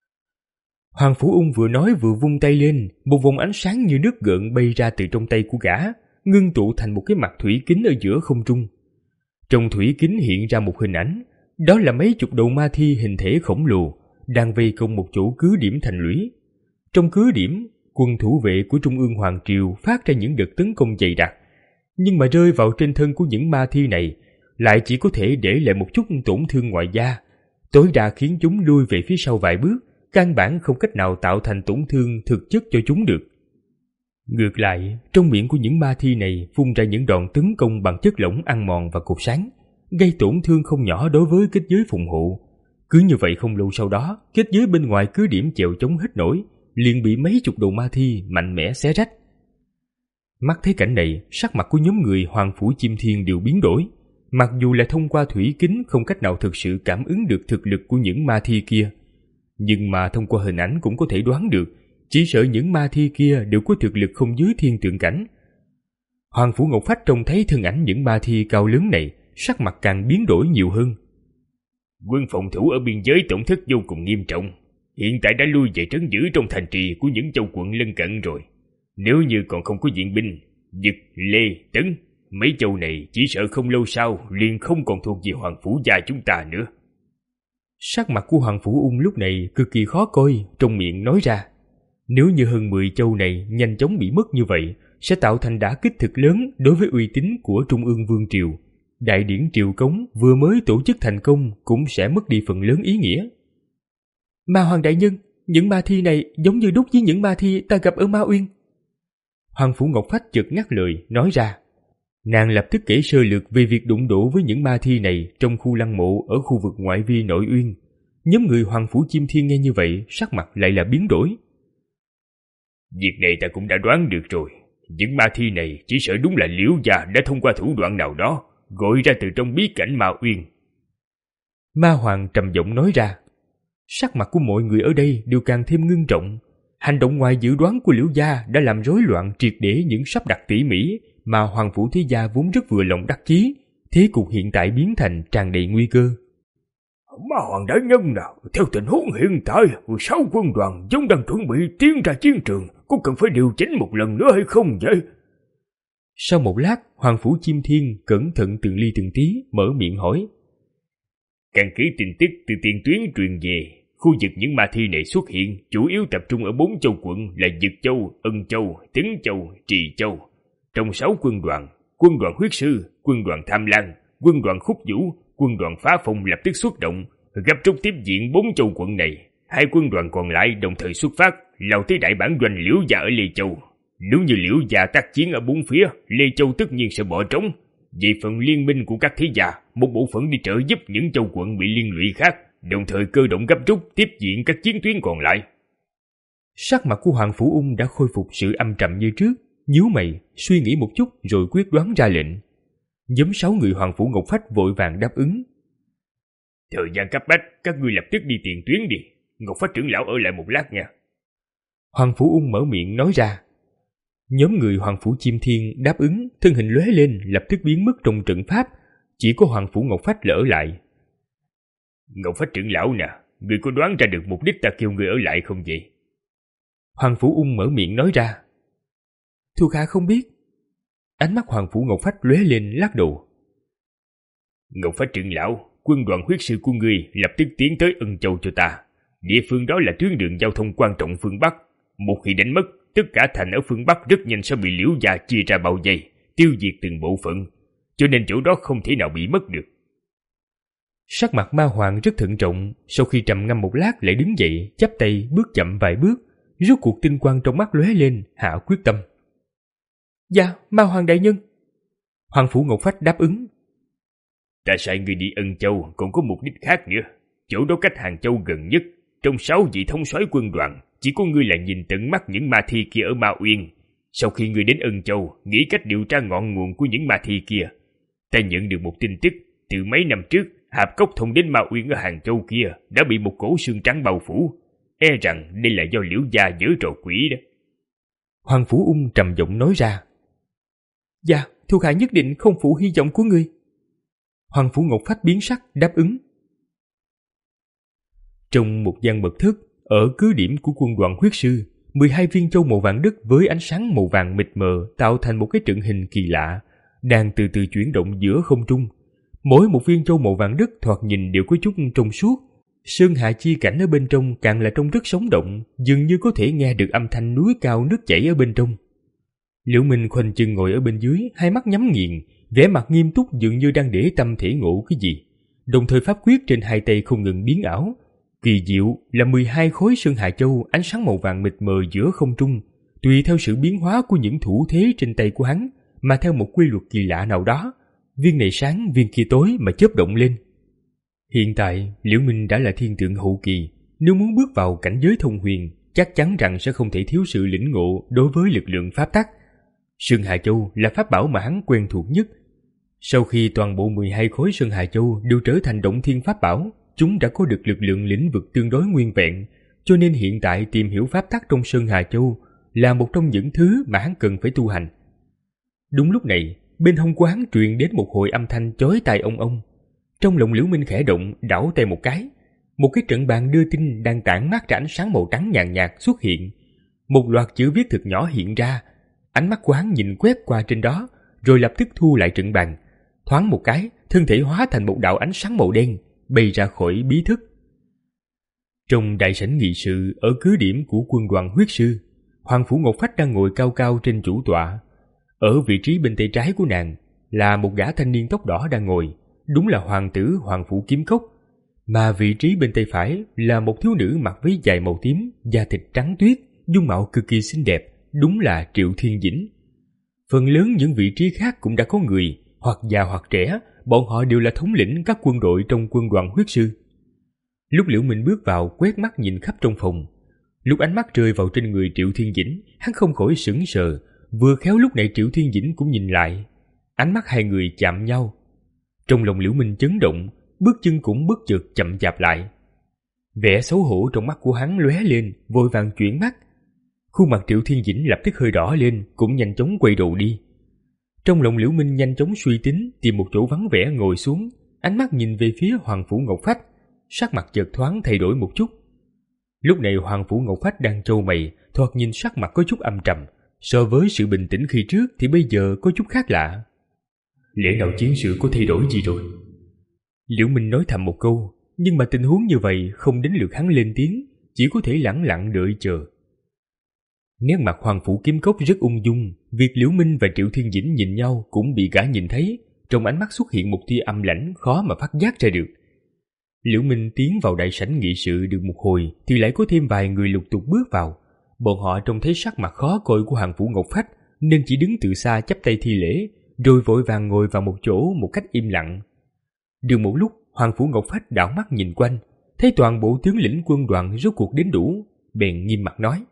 [SPEAKER 2] Hoàng Phủ Ung vừa nói vừa vung tay lên, một vòng ánh sáng như nước gợn bay ra từ trong tay của gã, ngưng tụ thành một cái mặt thủy kính ở giữa không trung. Trong thủy kính hiện ra một hình ảnh, đó là mấy chục đầu ma thi hình thể khổng lồ đang vây công một chỗ cứ điểm thành lũy. Trong cứ điểm, quân thủ vệ của Trung ương Hoàng Triều phát ra những đợt tấn công dày đặc, nhưng mà rơi vào trên thân của những ma thi này lại chỉ có thể để lại một chút tổn thương ngoài da, tối đa khiến chúng lui về phía sau vài bước, căn bản không cách nào tạo thành tổn thương thực chất cho chúng được. Ngược lại, trong miệng của những ma thi này phun ra những đòn tấn công bằng chất lỏng ăn mòn và cột sáng, gây tổn thương không nhỏ đối với kết giới phòng hộ. Cứ như vậy không lâu sau đó, kết giới bên ngoài cứ điểm chèo chống hết nổi, liền bị mấy chục đầu ma thi mạnh mẽ xé rách. Mắt thấy cảnh này, sắc mặt của nhóm người Hoàng Phủ Chim Thiên đều biến đổi. Mặc dù là thông qua thủy kính không cách nào thực sự cảm ứng được thực lực của những ma thi kia, nhưng mà thông qua hình ảnh cũng có thể đoán được, chỉ sợ những ma thi kia đều có thực lực không dưới thiên tượng cảnh. Hoàng Phủ Ngọc Phách trông thấy thân ảnh những ma thi cao lớn này, sắc mặt càng biến đổi nhiều hơn.
[SPEAKER 1] Quân phòng thủ ở biên giới tổn thất vô cùng nghiêm trọng, hiện tại đã lui về trấn giữ trong thành trì của những châu quận lân cận rồi. Nếu như còn không có viện binh, Dực, Lê, Tấn, mấy châu này chỉ sợ không lâu sau liền không còn thuộc về Hoàng Phủ gia chúng ta nữa.
[SPEAKER 2] Sắc mặt của Hoàng Phủ Ung lúc này cực kỳ khó coi, trong miệng nói ra. Nếu như hơn mười châu này nhanh chóng bị mất như vậy, sẽ tạo thành đả kích thực lớn đối với uy tín của Trung ương Vương Triều. Đại điển triều cống vừa mới tổ chức thành công cũng sẽ mất đi phần lớn ý nghĩa. Ma Hoàng đại nhân, những ma thi này giống như đúc với những ma thi ta gặp ở Ma Uyên. Hoàng Phủ Ngọc Phách chợt ngắt lời, nói ra. Nàng lập tức kể sơ lược về việc đụng độ với những ma thi này trong khu lăng mộ ở khu vực ngoại vi Nội Uyên. Nhóm người Hoàng Phủ Chiêm Thiên nghe như vậy, sắc mặt lại là biến đổi.
[SPEAKER 1] Việc này ta cũng đã đoán được rồi. Những ma thi này chỉ sợ đúng là Liễu gia đã thông qua thủ đoạn nào đó gọi ra từ trong bí cảnh Ma Uyên.
[SPEAKER 2] Ma Hoàng trầm giọng nói ra. Sắc mặt của mọi người ở đây đều càng thêm ngưng trọng. Hành động ngoài dự đoán của Liễu gia đã làm rối loạn triệt để những sắp đặt tỉ mỉ mà Hoàng Phủ Thế gia vốn rất vừa lòng đắc chí. Thế cục hiện tại biến thành tràn đầy nguy cơ.
[SPEAKER 1] Ma Hoàng đại nhân nào, theo tình huống hiện tại, sáu quân đoàn giống đang chuẩn bị tiến ra chiến trường, có cần phải điều chỉnh một lần nữa hay không vậy?
[SPEAKER 2] Sau một lát, Hoàng Phủ Chiêm Thiên cẩn thận từng ly từng tí mở miệng hỏi.
[SPEAKER 1] Căn cứ tin tức từ tiền tuyến truyền về, khu vực những ma thi này xuất hiện chủ yếu tập trung ở bốn châu quận là Dực Châu, Ân Châu, Tấn Châu, Trì Châu. Trong sáu quân đoàn, quân đoàn huyết sư, quân đoàn Tham Lang, quân đoàn Khúc Vũ, quân đoàn Phá Phong lập tức xuất động, gấp rút tiếp diện bốn châu quận này. Hai quân đoàn còn lại đồng thời xuất phát, lao tới đại bản doanh Liễu gia ở Lê Châu. Nếu như Liễu gia tác chiến ở bốn phía, Lê Châu tất nhiên sẽ bỏ trống. Về phần liên minh của các thế gia, một bộ phận đi trợ giúp những châu quận bị liên lụy khác, đồng thời cơ động gấp rút tiếp diện các chiến tuyến còn lại.
[SPEAKER 2] Sắc mặt của Hoàng Phủ Ung đã khôi phục sự âm trầm như trước, nhíu mày, suy nghĩ một chút rồi quyết đoán ra lệnh. Nhóm sáu người Hoàng Phủ Ngọc Phách vội vàng đáp ứng.
[SPEAKER 1] Thời gian cấp bách, các ngươi lập tức đi tiền tuyến đi. Ngọc Phách trưởng lão ở lại một lát nha.
[SPEAKER 2] Hoàng Phủ Ung mở miệng nói ra. Nhóm người Hoàng Phủ Chiêm Thiên đáp ứng, thân hình lóe lên lập tức biến mất trong trận pháp, chỉ có Hoàng Phủ Ngọc Phách là ở lại.
[SPEAKER 1] Ngọc Phách trưởng lão nè, ngươi có đoán ra được mục đích ta kêu ngươi ở lại không vậy?
[SPEAKER 2] Hoàng Phủ Ung mở miệng nói ra. Thuộc hạ không biết. Ánh mắt Hoàng Phủ Ngọc Phách lóe lên lắc đầu.
[SPEAKER 1] Ngọc Phách trưởng lão, quân đoàn huyết sư của ngươi lập tức tiến tới Ân Châu cho ta. Địa phương đó là tuyến đường giao thông quan trọng phương Bắc. Một khi đánh mất, tất cả thành ở phương Bắc rất nhanh sẽ bị Liễu gia chia ra bao vây, tiêu diệt từng bộ phận, cho nên chỗ đó không thể nào bị mất được.
[SPEAKER 2] Sắc mặt Ma Hoàng rất thận trọng, sau khi trầm ngâm một lát lại đứng dậy, chắp tay bước chậm vài bước, rốt cuộc tinh quang trong mắt lóe lên, hạ quyết tâm. Dạ, Ma Hoàng đại nhân. Hoàng Phủ Ngọc Phách đáp ứng.
[SPEAKER 1] Ta sai người đi Ân Châu còn có mục đích khác nữa. Chỗ đó cách Hàng Châu gần nhất. Trong sáu vị thống soái quân đoàn, chỉ có ngươi là nhìn tận mắt những ma thi kia ở Ma Uyên. Sau khi ngươi đến Ân Châu, nghĩ cách điều tra ngọn nguồn của những ma thi kia. Ta nhận được một tin tức, từ mấy năm trước, hạp cốc thông đến Ma Uyên ở Hàng Châu kia đã bị một cổ xương trắng bao phủ. E rằng đây là do Liễu gia giở trò quỷ đó.
[SPEAKER 2] Hoàng Phủ Ung trầm giọng nói ra. Dạ, thuộc hạ nhất định không phụ hy vọng của ngươi. Hoàng Phủ Ngọc Phách biến sắc đáp ứng. Trong một gian mật thất, ở cứ điểm của quân đoàn huyết sư, mười hai viên châu màu vàng đất với ánh sáng màu vàng mịt mờ tạo thành một cái trận hình kỳ lạ, đang từ từ chuyển động giữa không trung. Mỗi một viên châu màu vàng đất thoạt nhìn đều có chút trong suốt. Sơn hạ chi cảnh ở bên trong càng là trông rất sống động, dường như có thể nghe được âm thanh núi cao nước chảy ở bên trong. Liễu Minh khoanh chân ngồi ở bên dưới, hai mắt nhắm nghiền, vẻ mặt nghiêm túc dường như đang để tâm thể ngộ cái gì. Đồng thời pháp quyết trên hai tay không ngừng biến ảo. Kỳ diệu là mười hai khối sơn hạ châu ánh sáng màu vàng mịt mờ giữa không trung, tùy theo sự biến hóa của những thủ thế trên tay của hắn mà theo một quy luật kỳ lạ nào đó, viên này sáng viên kia tối mà chớp động lên. Hiện tại Liễu Minh đã là thiên tượng hậu kỳ, nếu muốn bước vào cảnh giới thông huyền chắc chắn rằng sẽ không thể thiếu sự lĩnh ngộ đối với lực lượng pháp tắc. Sơn Hà Châu là pháp bảo mà hắn quen thuộc nhất. Sau khi toàn bộ mười hai khối Sơn Hà Châu đều trở thành động thiên pháp bảo, chúng đã có được lực lượng lĩnh vực tương đối nguyên vẹn, cho nên hiện tại tìm hiểu pháp tắc trong Sơn Hà Châu là một trong những thứ mà hắn cần phải tu hành. Đúng lúc này, bên hông của hắn truyền đến một hồi âm thanh chói tai ông ông. Trong lòng Liễu Minh khẽ động, đảo tay một cái, một cái trận bàn đưa tin đang tản mát ra ánh sáng màu trắng nhàn nhạt xuất hiện. Một loạt chữ viết thật nhỏ hiện ra, ánh mắt của hắn nhìn quét qua trên đó, rồi lập tức thu lại trận bàn. Thoáng một cái, thân thể hóa thành một đạo ánh sáng màu đen, bay ra khỏi bí thức. Trong đại sảnh nghị sự ở cứ điểm của quân đoàn huyết sư, Hoàng Phủ Ngọc Phách đang ngồi cao cao trên chủ tọa. Ở vị trí bên tay trái của nàng là một gã thanh niên tóc đỏ đang ngồi, đúng là hoàng tử Hoàng Phủ Kiếm Cốc. Mà vị trí bên tay phải là một thiếu nữ mặc váy dài màu tím, da thịt trắng tuyết, dung mạo cực kỳ xinh đẹp, đúng là Triệu Thiên Dĩnh. Phần lớn những vị trí khác cũng đã có người, hoặc già hoặc trẻ, bọn họ đều là thống lĩnh các quân đội trong quân đoàn huyết sư. Lúc Liễu Minh bước vào quét mắt nhìn khắp trong phòng, lúc ánh mắt rơi vào trên người Triệu Thiên Dĩnh, hắn không khỏi sững sờ. Vừa khéo lúc này Triệu Thiên Dĩnh cũng nhìn lại, ánh mắt hai người chạm nhau. Trong lòng Liễu Minh chấn động, bước chân cũng bất chợt chậm chạp lại. Vẻ xấu hổ trong mắt của hắn lóe lên, vội vàng chuyển mắt. Khuôn mặt Triệu Thiên Dĩnh lập tức hơi đỏ lên, cũng nhanh chóng quay đầu đi. Trong lòng Liễu Minh nhanh chóng suy tính, tìm một chỗ vắng vẻ ngồi xuống, ánh mắt nhìn về phía Hoàng Phủ Ngọc Phách, sắc mặt chợt thoáng thay đổi một chút. Lúc này Hoàng Phủ Ngọc Phách đang trâu mày, thoạt nhìn sắc mặt có chút âm trầm, so với sự bình tĩnh khi trước thì bây giờ có chút khác lạ. Lẽ nào chiến sự có thay đổi gì rồi? Liễu Minh nói thầm một câu, nhưng mà tình huống như vậy không đến lượt hắn lên tiếng, chỉ có thể lẳng lặng đợi chờ. Nét mặt Hoàng Phủ Kiếm Cốc rất ung dung, việc Liễu Minh và Triệu Thiên Dĩnh nhìn nhau cũng bị gã nhìn thấy, trong ánh mắt xuất hiện một tia âm lãnh khó mà phát giác ra được. Liễu Minh tiến vào đại sảnh nghị sự được một hồi thì lại có thêm vài người lục tục bước vào. Bọn họ trông thấy sắc mặt khó coi của Hoàng Phủ Ngọc Phách nên chỉ đứng từ xa chắp tay thi lễ, rồi vội vàng ngồi vào một chỗ một cách im lặng. Được một lúc, Hoàng Phủ Ngọc Phách đảo mắt nhìn quanh, thấy toàn bộ tướng lĩnh quân đoàn rốt cuộc đến đủ, bèn nghiêm mặt nói: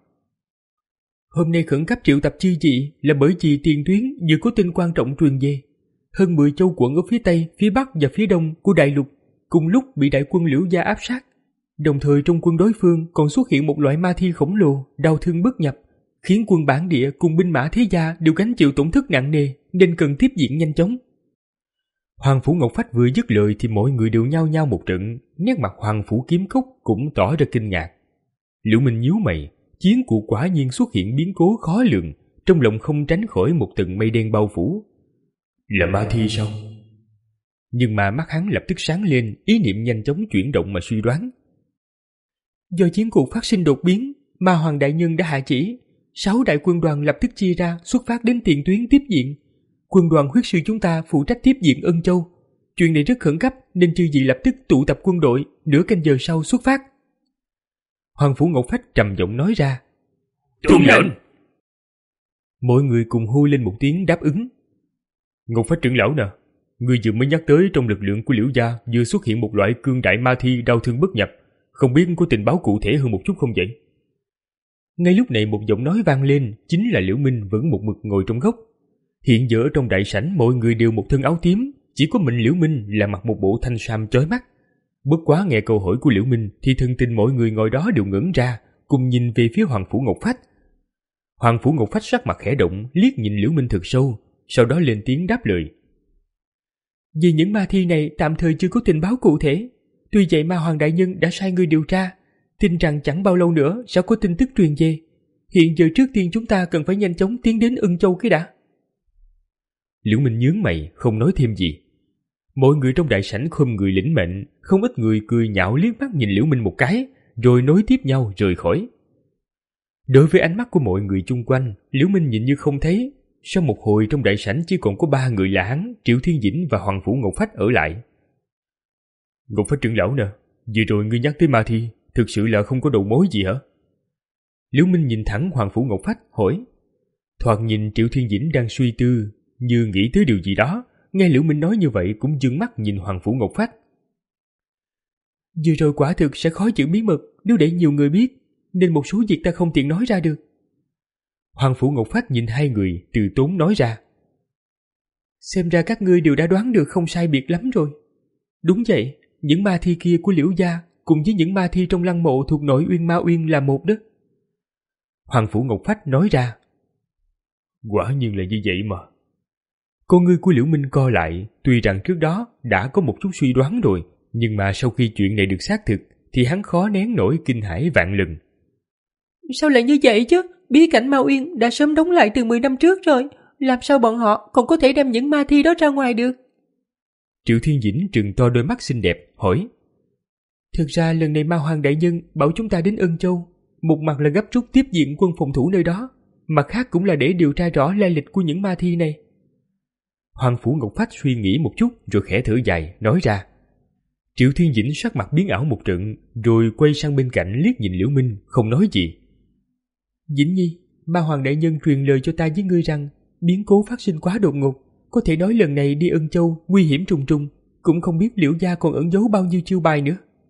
[SPEAKER 2] Hôm nay khẩn cấp triệu tập chư vị là bởi vì tiền tuyến vừa có tin quan trọng truyền về. Hơn mười châu quận ở phía Tây, phía Bắc và phía Đông của đại lục cùng lúc bị đại quân Liễu gia áp sát. Đồng thời trong quân đối phương còn xuất hiện một loại ma thi khổng lồ, đau thương bất nhập, khiến quân bản địa cùng binh mã thế gia đều gánh chịu tổn thất nặng nề, nên cần tiếp viện nhanh chóng. Hoàng Phủ Ngọc Phách vừa dứt lời thì mọi người đều nhao nhao một trận, nét mặt Hoàng Phủ Kiếm Cốc cũng tỏ ra kinh ngạc. Liễu Minh nhíu mày, chiến cuộc quả nhiên xuất hiện biến cố khó lường, trong lòng không tránh khỏi một tầng mây đen bao phủ. Là ma thi sao? Nhưng mà mắt hắn lập tức sáng lên, ý niệm nhanh chóng chuyển động mà suy đoán. Do chiến cuộc phát sinh đột biến, Ma Hoàng đại nhân đã hạ chỉ, sáu đại quân đoàn lập tức chia ra xuất phát đến tiền tuyến tiếp viện. Quân đoàn huyết sư chúng ta phụ trách tiếp viện Ân Châu. Chuyện này rất khẩn cấp nên chư vị lập tức tụ tập quân đội, nửa canh giờ sau xuất phát. Hoàng Phủ Ngọc Phách trầm giọng nói ra.
[SPEAKER 1] Tuân lệnh.
[SPEAKER 2] Mọi người cùng hô lên một tiếng đáp ứng. Ngọc Phách trưởng lão nè, người vừa mới nhắc tới trong lực lượng của Liễu gia vừa xuất hiện một loại cương đại ma thi đau thương bất nhập, không biết có tình báo cụ thể hơn một chút không vậy? Ngay lúc này một giọng nói vang lên, chính là Liễu Minh vẫn một mực ngồi trong góc. Hiện giờ trong đại sảnh mọi người đều một thân áo tím, chỉ có mình Liễu Minh là mặc một bộ thanh sam chói mắt. Bất quá nghe câu hỏi của Liễu Minh thì thân tình mọi người ngồi đó đều ngẩn ra, cùng nhìn về phía Hoàng Phủ Ngọc Phách. Hoàng Phủ Ngọc Phách sắc mặt khẽ động, liếc nhìn Liễu Minh thật sâu, sau đó lên tiếng đáp lời. Vì những ma thi này tạm thời chưa có tình báo cụ thể, tuy vậy Ma Hoàng đại nhân đã sai người điều tra, tin rằng chẳng bao lâu nữa sẽ có tin tức truyền về. Hiện giờ trước tiên chúng ta cần phải nhanh chóng tiến đến Ân Châu cái đã. Liễu Minh nhướng mày, không nói thêm gì. Mọi người trong đại sảnh khom người lĩnh mệnh, không ít người cười nhạo liếc mắt nhìn Liễu Minh một cái, rồi nối tiếp nhau rời khỏi. Đối với ánh mắt của mọi người chung quanh, Liễu Minh nhìn như không thấy. Sau một hồi trong đại sảnh chỉ còn có ba người là hắn, Triệu Thiên Dĩnh và Hoàng Phủ Ngọc Phách ở lại. Ngọc Phách trưởng lão nè, vừa rồi ngươi nhắc tới ma thi, thực sự là không có đầu mối gì hả? Liễu Minh nhìn thẳng Hoàng Phủ Ngọc Phách hỏi. Thoạt nhìn Triệu Thiên Dĩnh đang suy tư, như nghĩ tới điều gì đó, nghe Liễu Minh nói như vậy cũng dương mắt nhìn Hoàng Phủ Ngọc Phách. Vừa rồi quả thực sẽ khó giữ bí mật nếu để nhiều người biết, nên một số việc ta không tiện nói ra được. Hoàng Phủ Ngọc Phách nhìn hai người, từ tốn nói ra. Xem ra các ngươi đều đã đoán được không sai biệt lắm rồi. Đúng vậy, những ma thi kia của Liễu gia cùng với những ma thi trong lăng mộ thuộc nội Uyên Ma Uyên là một đó. Hoàng Phủ Ngọc Phách nói ra. Quả nhiên là như vậy mà. Con ngươi của Liễu Minh co lại, tuy rằng trước đó đã có một chút suy đoán rồi, nhưng mà sau khi chuyện này được xác thực thì hắn khó nén nổi kinh hãi vạn lần.
[SPEAKER 3] Sao lại như vậy chứ? Bí cảnh Ma Uyên đã sớm đóng lại từ mười năm trước rồi, làm sao bọn họ còn có thể đem những ma thi đó ra ngoài được?
[SPEAKER 2] Triệu Thiên Dĩnh trừng to đôi mắt xinh đẹp, hỏi. Thực ra lần này Ma Hoàng đại nhân bảo chúng ta đến Ân Châu, một mặt là gấp rút tiếp viện quân phòng thủ nơi đó, mặt khác cũng là để điều tra rõ lai lịch của những ma thi này. Hoàng Phủ Ngọc Phách suy nghĩ một chút rồi khẽ thở dài, nói ra. Triệu Thiên Dĩnh sắc mặt biến ảo một trận, rồi quay sang bên cạnh liếc nhìn Liễu Minh, không nói gì. Dĩnh nhi, Ma Hoàng đại nhân truyền lời cho ta với ngươi rằng biến cố phát sinh quá đột ngột, có thể nói lần này đi Ân Châu nguy hiểm trùng trùng, cũng không biết Liễu gia còn ẩn giấu bao nhiêu chiêu bài nữa.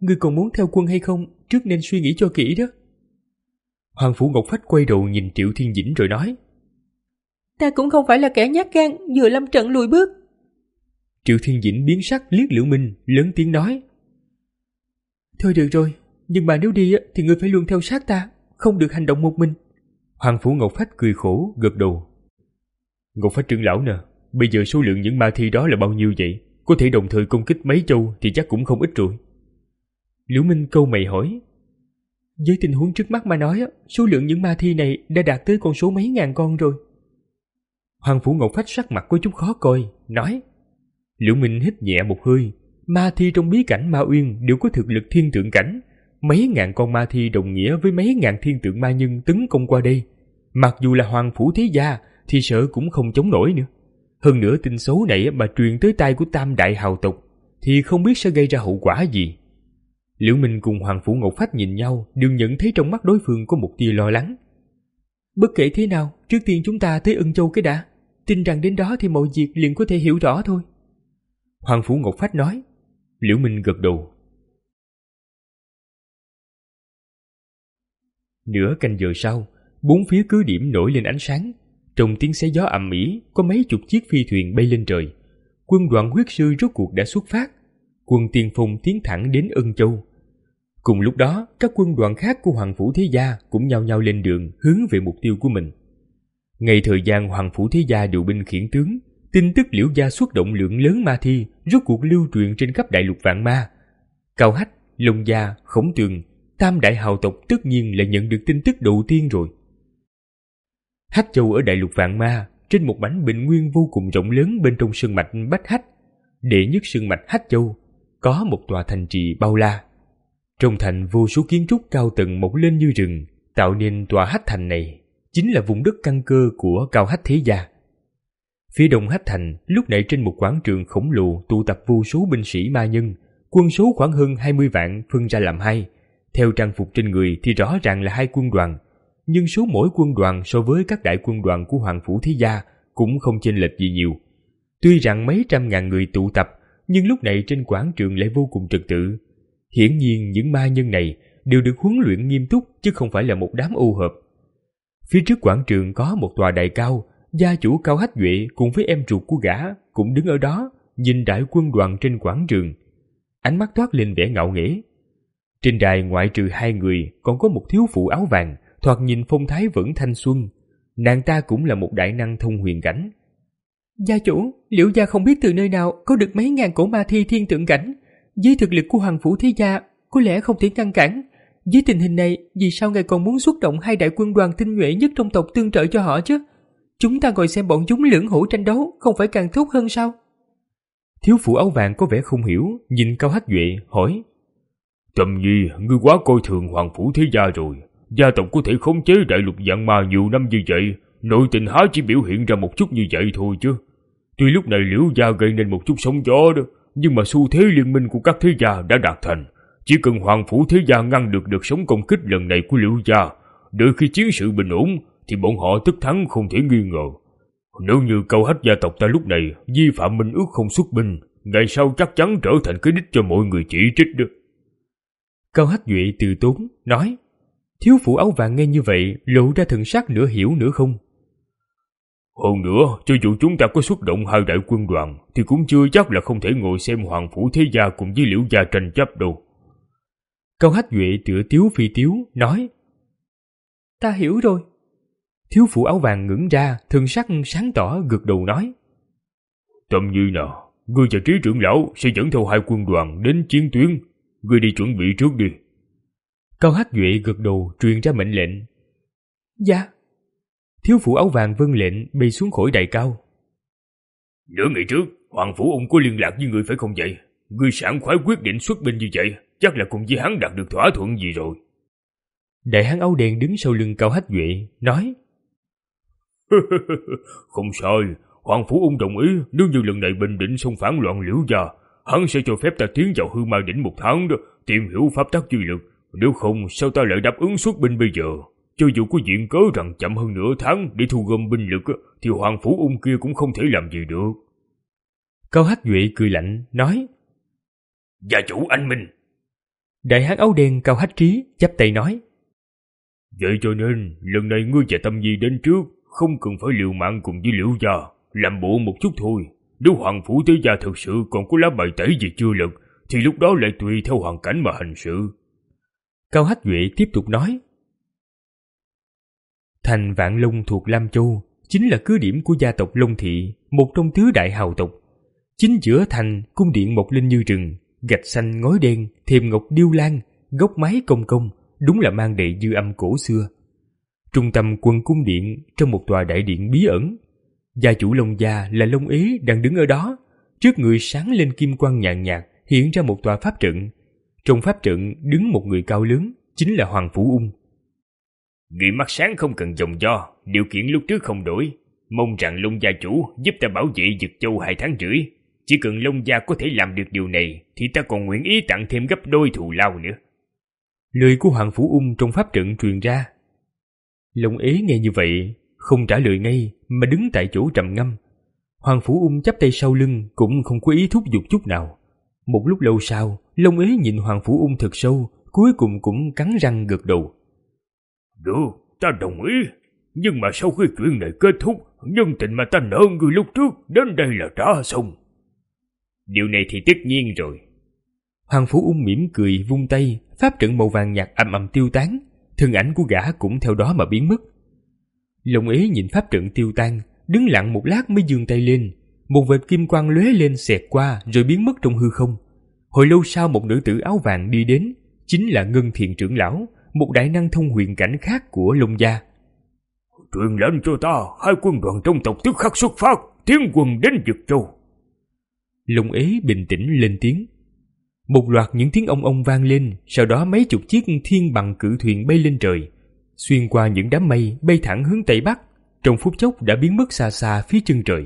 [SPEAKER 3] ngươi còn muốn theo quân hay không, trước nên suy nghĩ cho kỹ đó.
[SPEAKER 2] Hoàng Phủ Ngọc Phách quay đầu nhìn Triệu Thiên Dĩnh rồi nói:
[SPEAKER 3] Ta cũng không phải là kẻ nhát gan, vừa lâm trận lùi bước.
[SPEAKER 2] Triệu Thiên Dĩnh biến sắc liếc Liễu Minh, lớn tiếng nói:
[SPEAKER 3] Thôi được rồi, nhưng mà nếu đi thì ngươi phải luôn theo sát ta, không được hành động một mình.
[SPEAKER 2] Hoàng Phủ Ngọc Phách cười khổ, gật đầu. Ngọc Phách trưởng lão nè, bây giờ số lượng những ma thi đó là bao nhiêu vậy? Có thể đồng thời công kích mấy châu thì chắc cũng không ít rồi.
[SPEAKER 3] Liễu Minh câu mày hỏi: Với tình huống trước mắt mà nói, số lượng những ma thi này đã đạt tới con số mấy ngàn con rồi.
[SPEAKER 2] Hoàng Phủ Ngọc Phách sắc mặt có chút khó coi, nói. Liễu Minh hít nhẹ một hơi. Ma thi trong bí cảnh Ma Uyên đều có thực lực thiên tượng cảnh. Mấy ngàn con ma thi đồng nghĩa với mấy ngàn thiên tượng ma nhân tấn công qua đây. Mặc dù là Hoàng Phủ Thế Gia thì sợ cũng không chống nổi nữa. Hơn nữa tin xấu này mà truyền tới tai của tam đại hào tộc thì không biết sẽ gây ra hậu quả gì. Liễu Minh cùng Hoàng Phủ Ngọc Phách nhìn nhau, đều nhận thấy trong mắt đối phương có một tia lo lắng.
[SPEAKER 3] Bất kể thế nào, trước tiên chúng ta tới Ân Châu cái đã. Tin rằng đến đó thì mọi việc liền có thể hiểu rõ thôi.
[SPEAKER 2] Hoàng Phủ Ngọc Phách nói. Liễu Minh gật đầu. Nửa canh giờ sau, bốn phía cứ điểm nổi lên ánh sáng. Trong tiếng xé gió ầm ĩ, có mấy chục chiếc phi thuyền bay lên trời. Quân đoàn huyết sư rốt cuộc đã xuất phát. Quân tiên phong tiến thẳng đến Ân Châu. Cùng lúc đó, các quân đoàn khác của Hoàng Phủ Thế Gia cũng nhao nhao lên đường hướng về mục tiêu của mình. Ngay thời gian Hoàng Phủ Thế Gia điều binh khiển tướng, tin tức Liễu gia xuất động lượng lớn ma thi rốt cuộc lưu truyền trên khắp đại lục vạn ma. Cao Hách, Long Gia, Khổng Tường, tam đại hào tộc tất nhiên là nhận được tin tức đầu tiên rồi. Hách Châu ở đại lục vạn ma, trên một mảnh bình nguyên vô cùng rộng lớn bên trong sơn mạch Bách Hách, đệ nhất sơn mạch Hách Châu, có một tòa thành trì bao la. Trong thành vô số kiến trúc cao tầng mọc lên như rừng, tạo nên tòa Hách Thành này chính là vùng đất căn cơ của Cao Hách Thế Gia. Phía đông Hách Thành, lúc này trên một quảng trường khổng lồ tụ tập vô số binh sĩ ma nhân, quân số khoảng hơn hai mươi vạn phân ra làm hai. Theo trang phục trên người thì rõ ràng là hai quân đoàn, nhưng số mỗi quân đoàn so với các đại quân đoàn của Hoàng Phủ Thế Gia cũng không chênh lệch gì nhiều. Tuy rằng mấy trăm ngàn người tụ tập, nhưng lúc này trên quảng trường lại vô cùng trật tự. Hiển nhiên những ma nhân này đều được huấn luyện nghiêm túc chứ không phải là một đám ô hợp. Phía trước quảng trường có một tòa đài cao, gia chủ Cao Hách Duệ cùng với em ruột của gã cũng đứng ở đó, nhìn đại quân đoàn trên quảng trường. Ánh mắt toát lên vẻ ngạo nghễ. Trên đài ngoại trừ hai người còn có một thiếu phụ áo vàng, thoạt nhìn phong thái vẫn thanh xuân. Nàng ta cũng là một đại năng thông huyền cảnh.
[SPEAKER 3] Gia chủ, Liễu gia không biết từ nơi nào có được mấy ngàn cổ ma thi thiên tượng cảnh. Với thực lực của Hoàng Phủ Thế Gia, có lẽ không thể ngăn cản. Với tình hình này, vì sao ngài còn muốn xuất động hai đại quân đoàn tinh nhuệ nhất trong tộc tương trợ cho họ chứ? Chúng ta ngồi xem bọn chúng lưỡng hổ tranh đấu, không phải càng tốt hơn sao?
[SPEAKER 2] Thiếu phụ áo vàng có vẻ không hiểu, nhìn Cao Hách Duệ hỏi.
[SPEAKER 1] Trầm Nhi, ngươi quá coi thường Hoàng Phủ Thế Gia rồi. Gia tộc có thể khống chế đại lục vạn ma nhiều năm như vậy, nội tình há chỉ biểu hiện ra một chút như vậy thôi chứ. Tuy lúc này Liễu gia gây nên một chút sóng gió đó, nhưng mà xu thế liên minh của các thế gia đã đạt thành. Chỉ cần Hoàng Phủ Thế Gia ngăn được đợt sóng công kích lần này của Liễu gia, đợi khi chiến sự bình ổn thì bọn họ tất thắng không thể nghi ngờ. Nếu như Cao Hách gia tộc ta lúc này vi phạm minh ước không xuất binh, ngày sau chắc chắn trở thành cái đích cho mọi người chỉ trích đó.
[SPEAKER 2] Cao Hách Duệ từ tốn nói. Thiếu phụ áo vàng nghe như vậy lộ ra thần sắc nửa hiểu nửa không.
[SPEAKER 1] Hơn nữa, cho dù chúng ta có xuất động hai đại quân đoàn thì cũng chưa chắc là không thể ngồi xem Hoàng Phủ Thế Gia cùng với Liễu gia tranh chấp đâu.
[SPEAKER 2] Cao Hách Duệ tựa tiếu phi tiếu nói.
[SPEAKER 3] Ta hiểu rồi.
[SPEAKER 2] Thiếu phụ áo vàng ngẩng ra, thần sắc sáng tỏ gật đầu nói.
[SPEAKER 1] Tâm Như nào, ngươi và Trí trưởng lão sẽ dẫn theo hai quân đoàn đến chiến tuyến. Ngươi đi chuẩn bị trước đi.
[SPEAKER 2] Cao Hách Duệ gật đầu truyền ra mệnh lệnh.
[SPEAKER 3] Dạ.
[SPEAKER 2] Thiếu phụ áo vàng vâng lệnh bay xuống khỏi đài cao.
[SPEAKER 1] Nửa ngày trước, Hoàng Phủ ông có liên lạc với ngươi phải không vậy? Ngươi sảng khoái quyết định xuất binh như vậy, chắc là cùng với hắn đạt được thỏa thuận gì rồi.
[SPEAKER 2] Đại hán áo đen đứng sau lưng Cao Hách Duệ nói.
[SPEAKER 1] Không sai, Hoàng Phủ ông đồng ý nếu như lần này Bình Định xông phản loạn Liễu gia, hắn sẽ cho phép ta tiến vào Hư Ma Đỉnh một tháng đó, tìm hiểu pháp tắc duy lực. Nếu không, sao ta lại đáp ứng xuất binh bây giờ? Cho dù có diện cớ rằng chậm hơn nửa tháng để thu gom binh lực, thì Hoàng Phủ ung kia cũng không thể làm gì được.
[SPEAKER 2] Cao Hách Duệ cười lạnh, nói.
[SPEAKER 1] Gia chủ anh minh.
[SPEAKER 2] Đại hán áo đen Cao Hách Trí chắp tay nói:
[SPEAKER 1] Vậy cho nên lần này ngươi và Tâm Nhi đến trước, không cần phải liều mạng cùng với Liễu gia, làm bộ một chút thôi. Nếu Hoàng Phủ Thế Gia thực sự còn có lá bài tẩy gì chưa lật, thì lúc đó lại tùy theo hoàn cảnh mà hành sự.
[SPEAKER 2] Cao Hách Duệ tiếp tục nói: Thành Vạn Long thuộc Lam Châu chính là cứ điểm của gia tộc Long Thị, một trong tứ đại hào tộc. Chính giữa thành cung điện mọc lên như rừng, gạch xanh ngói đen, thềm ngọc điêu lan, góc mái cong cong, đúng là mang đầy dư âm cổ xưa. Trung tâm quân cung điện trong một tòa đại điện bí ẩn. Gia chủ Long gia là Long Ế đang đứng ở đó, trước người sáng lên kim quang nhàn nhạt, hiện ra một tòa pháp trận. Trong pháp trận đứng một người cao lớn, chính là Hoàng Phủ Ung.
[SPEAKER 1] Người mắt sáng không cần dòng do, điều kiện lúc trước không đổi. Mong rằng Long gia chủ giúp ta bảo vệ Dực Châu hai tháng rưỡi. Chỉ cần Long gia có thể làm được điều này, thì ta còn nguyện ý tặng thêm gấp đôi thù lao nữa.
[SPEAKER 2] Lời của Hoàng Phủ Ung trong pháp trận truyền ra. Long Ế nghe như vậy, không trả lời ngay mà đứng tại chỗ trầm ngâm. Hoàng Phủ Ung chắp tay sau lưng cũng không có ý thúc giục chút nào. Một lúc lâu sau, Long Ế nhìn Hoàng Phủ Ung thật sâu, cuối cùng cũng cắn răng gật đầu.
[SPEAKER 1] Được, ta đồng ý. Nhưng mà sau khi chuyện này kết thúc, nhân tình mà ta nợ người lúc trước đến đây là trả xong. Điều này thì tất nhiên rồi.
[SPEAKER 2] Hoàng Phủ Ung mỉm cười vung tay, pháp trận màu vàng nhạt ầm ầm tiêu tán, thân ảnh của gã cũng theo đó mà biến mất. Long Ế nhìn pháp trận tiêu tan, đứng lặng một lát mới giương tay lên, một vệt kim quang lóe lên xẹt qua rồi biến mất trong hư không. Hồi lâu sau một nữ tử áo vàng đi đến, chính là Ngân Thiện trưởng lão, một đại năng thông huyền cảnh khác của Long gia.
[SPEAKER 1] Truyền lệnh cho ta, hai quân đoàn trong tộc tức khắc xuất phát, tiến quân đến Dực Châu.
[SPEAKER 2] Long Ế bình tĩnh lên tiếng. Một loạt những tiếng ong ong vang lên, sau đó mấy chục chiếc thiên bằng cự thuyền bay lên trời, xuyên qua những đám mây bay thẳng hướng tây bắc, trong phút chốc đã biến mất xa xa phía chân trời.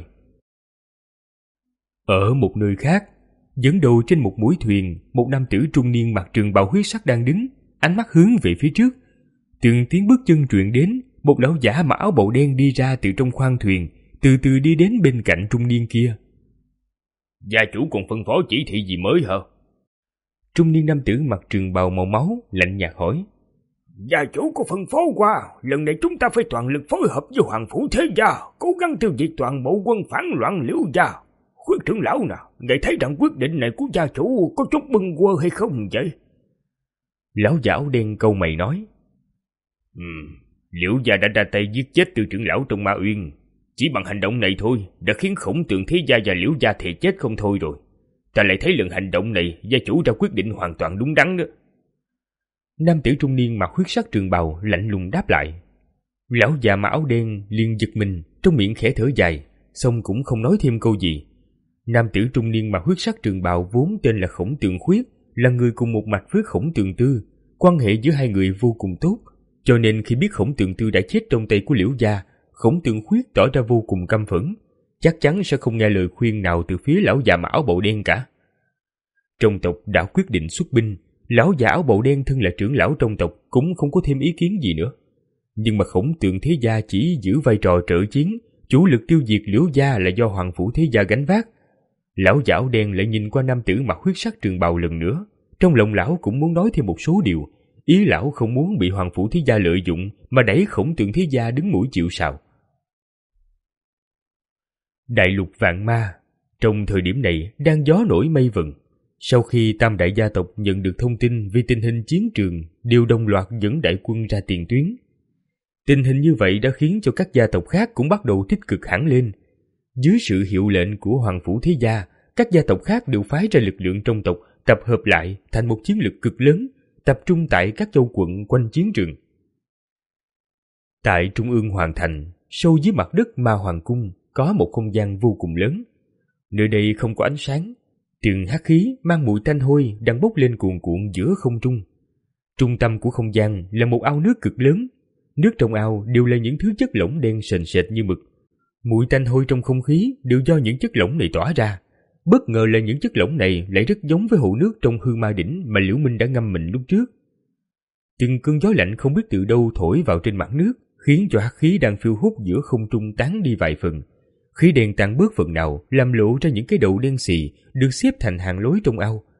[SPEAKER 2] Ở một nơi khác, dẫn đầu trên một mũi thuyền, một nam tử trung niên mặc trường bào huyết sắc đang đứng, ánh mắt hướng về phía trước. Từng tiếng bước chân truyền đến, một lão giả mặc áo bào đen đi ra từ trong khoang thuyền, từ từ đi đến bên cạnh trung niên kia.
[SPEAKER 1] Gia chủ còn phân phó chỉ thị gì mới hả?
[SPEAKER 2] Trung niên nam tử mặc trường bào màu máu lạnh nhạt hỏi.
[SPEAKER 1] Gia chủ có phân phó qua, lần này chúng ta phải toàn lực phối hợp với Hoàng Phủ Thế Gia, cố gắng tiêu diệt toàn bộ quân phản loạn Liễu gia. Khuyết trưởng lão nào, ngài thấy rằng quyết định này của gia chủ có chút bâng quơ hay không vậy?
[SPEAKER 2] Lão giả áo đen câu mày nói.
[SPEAKER 1] Ừm, Liễu gia đã ra tay giết chết Tư trưởng lão trong Ma Uyên. Chỉ bằng hành động này thôi đã khiến Khổng Tường Thế Gia và Liễu gia thề chết không thôi rồi. Ta lại thấy lần hành động này gia chủ ra quyết định hoàn toàn đúng đắn đó.
[SPEAKER 2] Nam tử trung niên mặc huyết sắc trường bào lạnh lùng đáp lại. Lão già mặc áo đen liền giật mình, trong miệng khẽ thở dài, xong cũng không nói thêm câu gì. Nam tử trung niên mặc huyết sắc trường bào vốn tên là Khổng Tường Khuyết, là người cùng một mạch với Khổng Tường Tư, quan hệ giữa hai người vô cùng tốt, cho nên khi biết Khổng Tường Tư đã chết trong tay của Liễu gia, Khổng Tường Khuyết tỏ ra vô cùng căm phẫn, chắc chắn sẽ không nghe lời khuyên nào từ phía lão già mặc áo bào đen cả. Trong tộc đã quyết định xuất binh, lão già áo bào đen thân là trưởng lão trong tộc cũng không có thêm ý kiến gì nữa. Nhưng mà Khổng Tường Thế Gia chỉ giữ vai trò trợ chiến, chủ lực tiêu diệt Liễu gia là do Hoàng Phủ Thế Gia gánh vác. Lão già áo đen lại nhìn qua nam tử mặc huyết sắc trường bào lần nữa, trong lòng lão cũng muốn nói thêm một số điều, ý lão không muốn bị Hoàng Phủ Thế Gia lợi dụng mà đẩy Khổng Tường Thế Gia đứng mũi chịu sào. Đại lục vạn ma trong thời điểm này đang gió nổi mây vần. Sau khi tam đại gia tộc nhận được thông tin về tình hình chiến trường, đều đồng loạt dẫn đại quân ra tiền tuyến. Tình hình như vậy đã khiến cho các gia tộc khác cũng bắt đầu tích cực hẳn lên. Dưới sự hiệu lệnh của Hoàng Phủ Thế Gia, các gia tộc khác đều phái ra lực lượng trong tộc tập hợp lại thành một chiến lực cực lớn, tập trung tại các châu quận quanh chiến trường. Tại trung ương hoàng thành, sâu dưới mặt đất Ma Hoàng Cung, có một không gian vô cùng lớn. Nơi đây không có ánh sáng, từng hắc khí mang mùi tanh hôi đang bốc lên cuồn cuộn giữa không trung. Trung tâm của không gian là một ao nước cực lớn, nước trong ao đều là những thứ chất lỏng đen sền sệt như mực. Mùi tanh hôi trong không khí đều do những chất lỏng này tỏa ra. Bất ngờ là những chất lỏng này lại rất giống với hồ nước trong Hư Ma Đỉnh mà Liễu Minh đã ngâm mình lúc trước. Từng cơn gió lạnh không biết từ đâu thổi vào trên mặt nước, khiến cho hắc khí đang phiêu hút giữa không trung tán đi vài phần. Khí đen tan bớt phần nào, làm lộ ra những cái đầu đen xì được xếp thành hàng lối trong ao.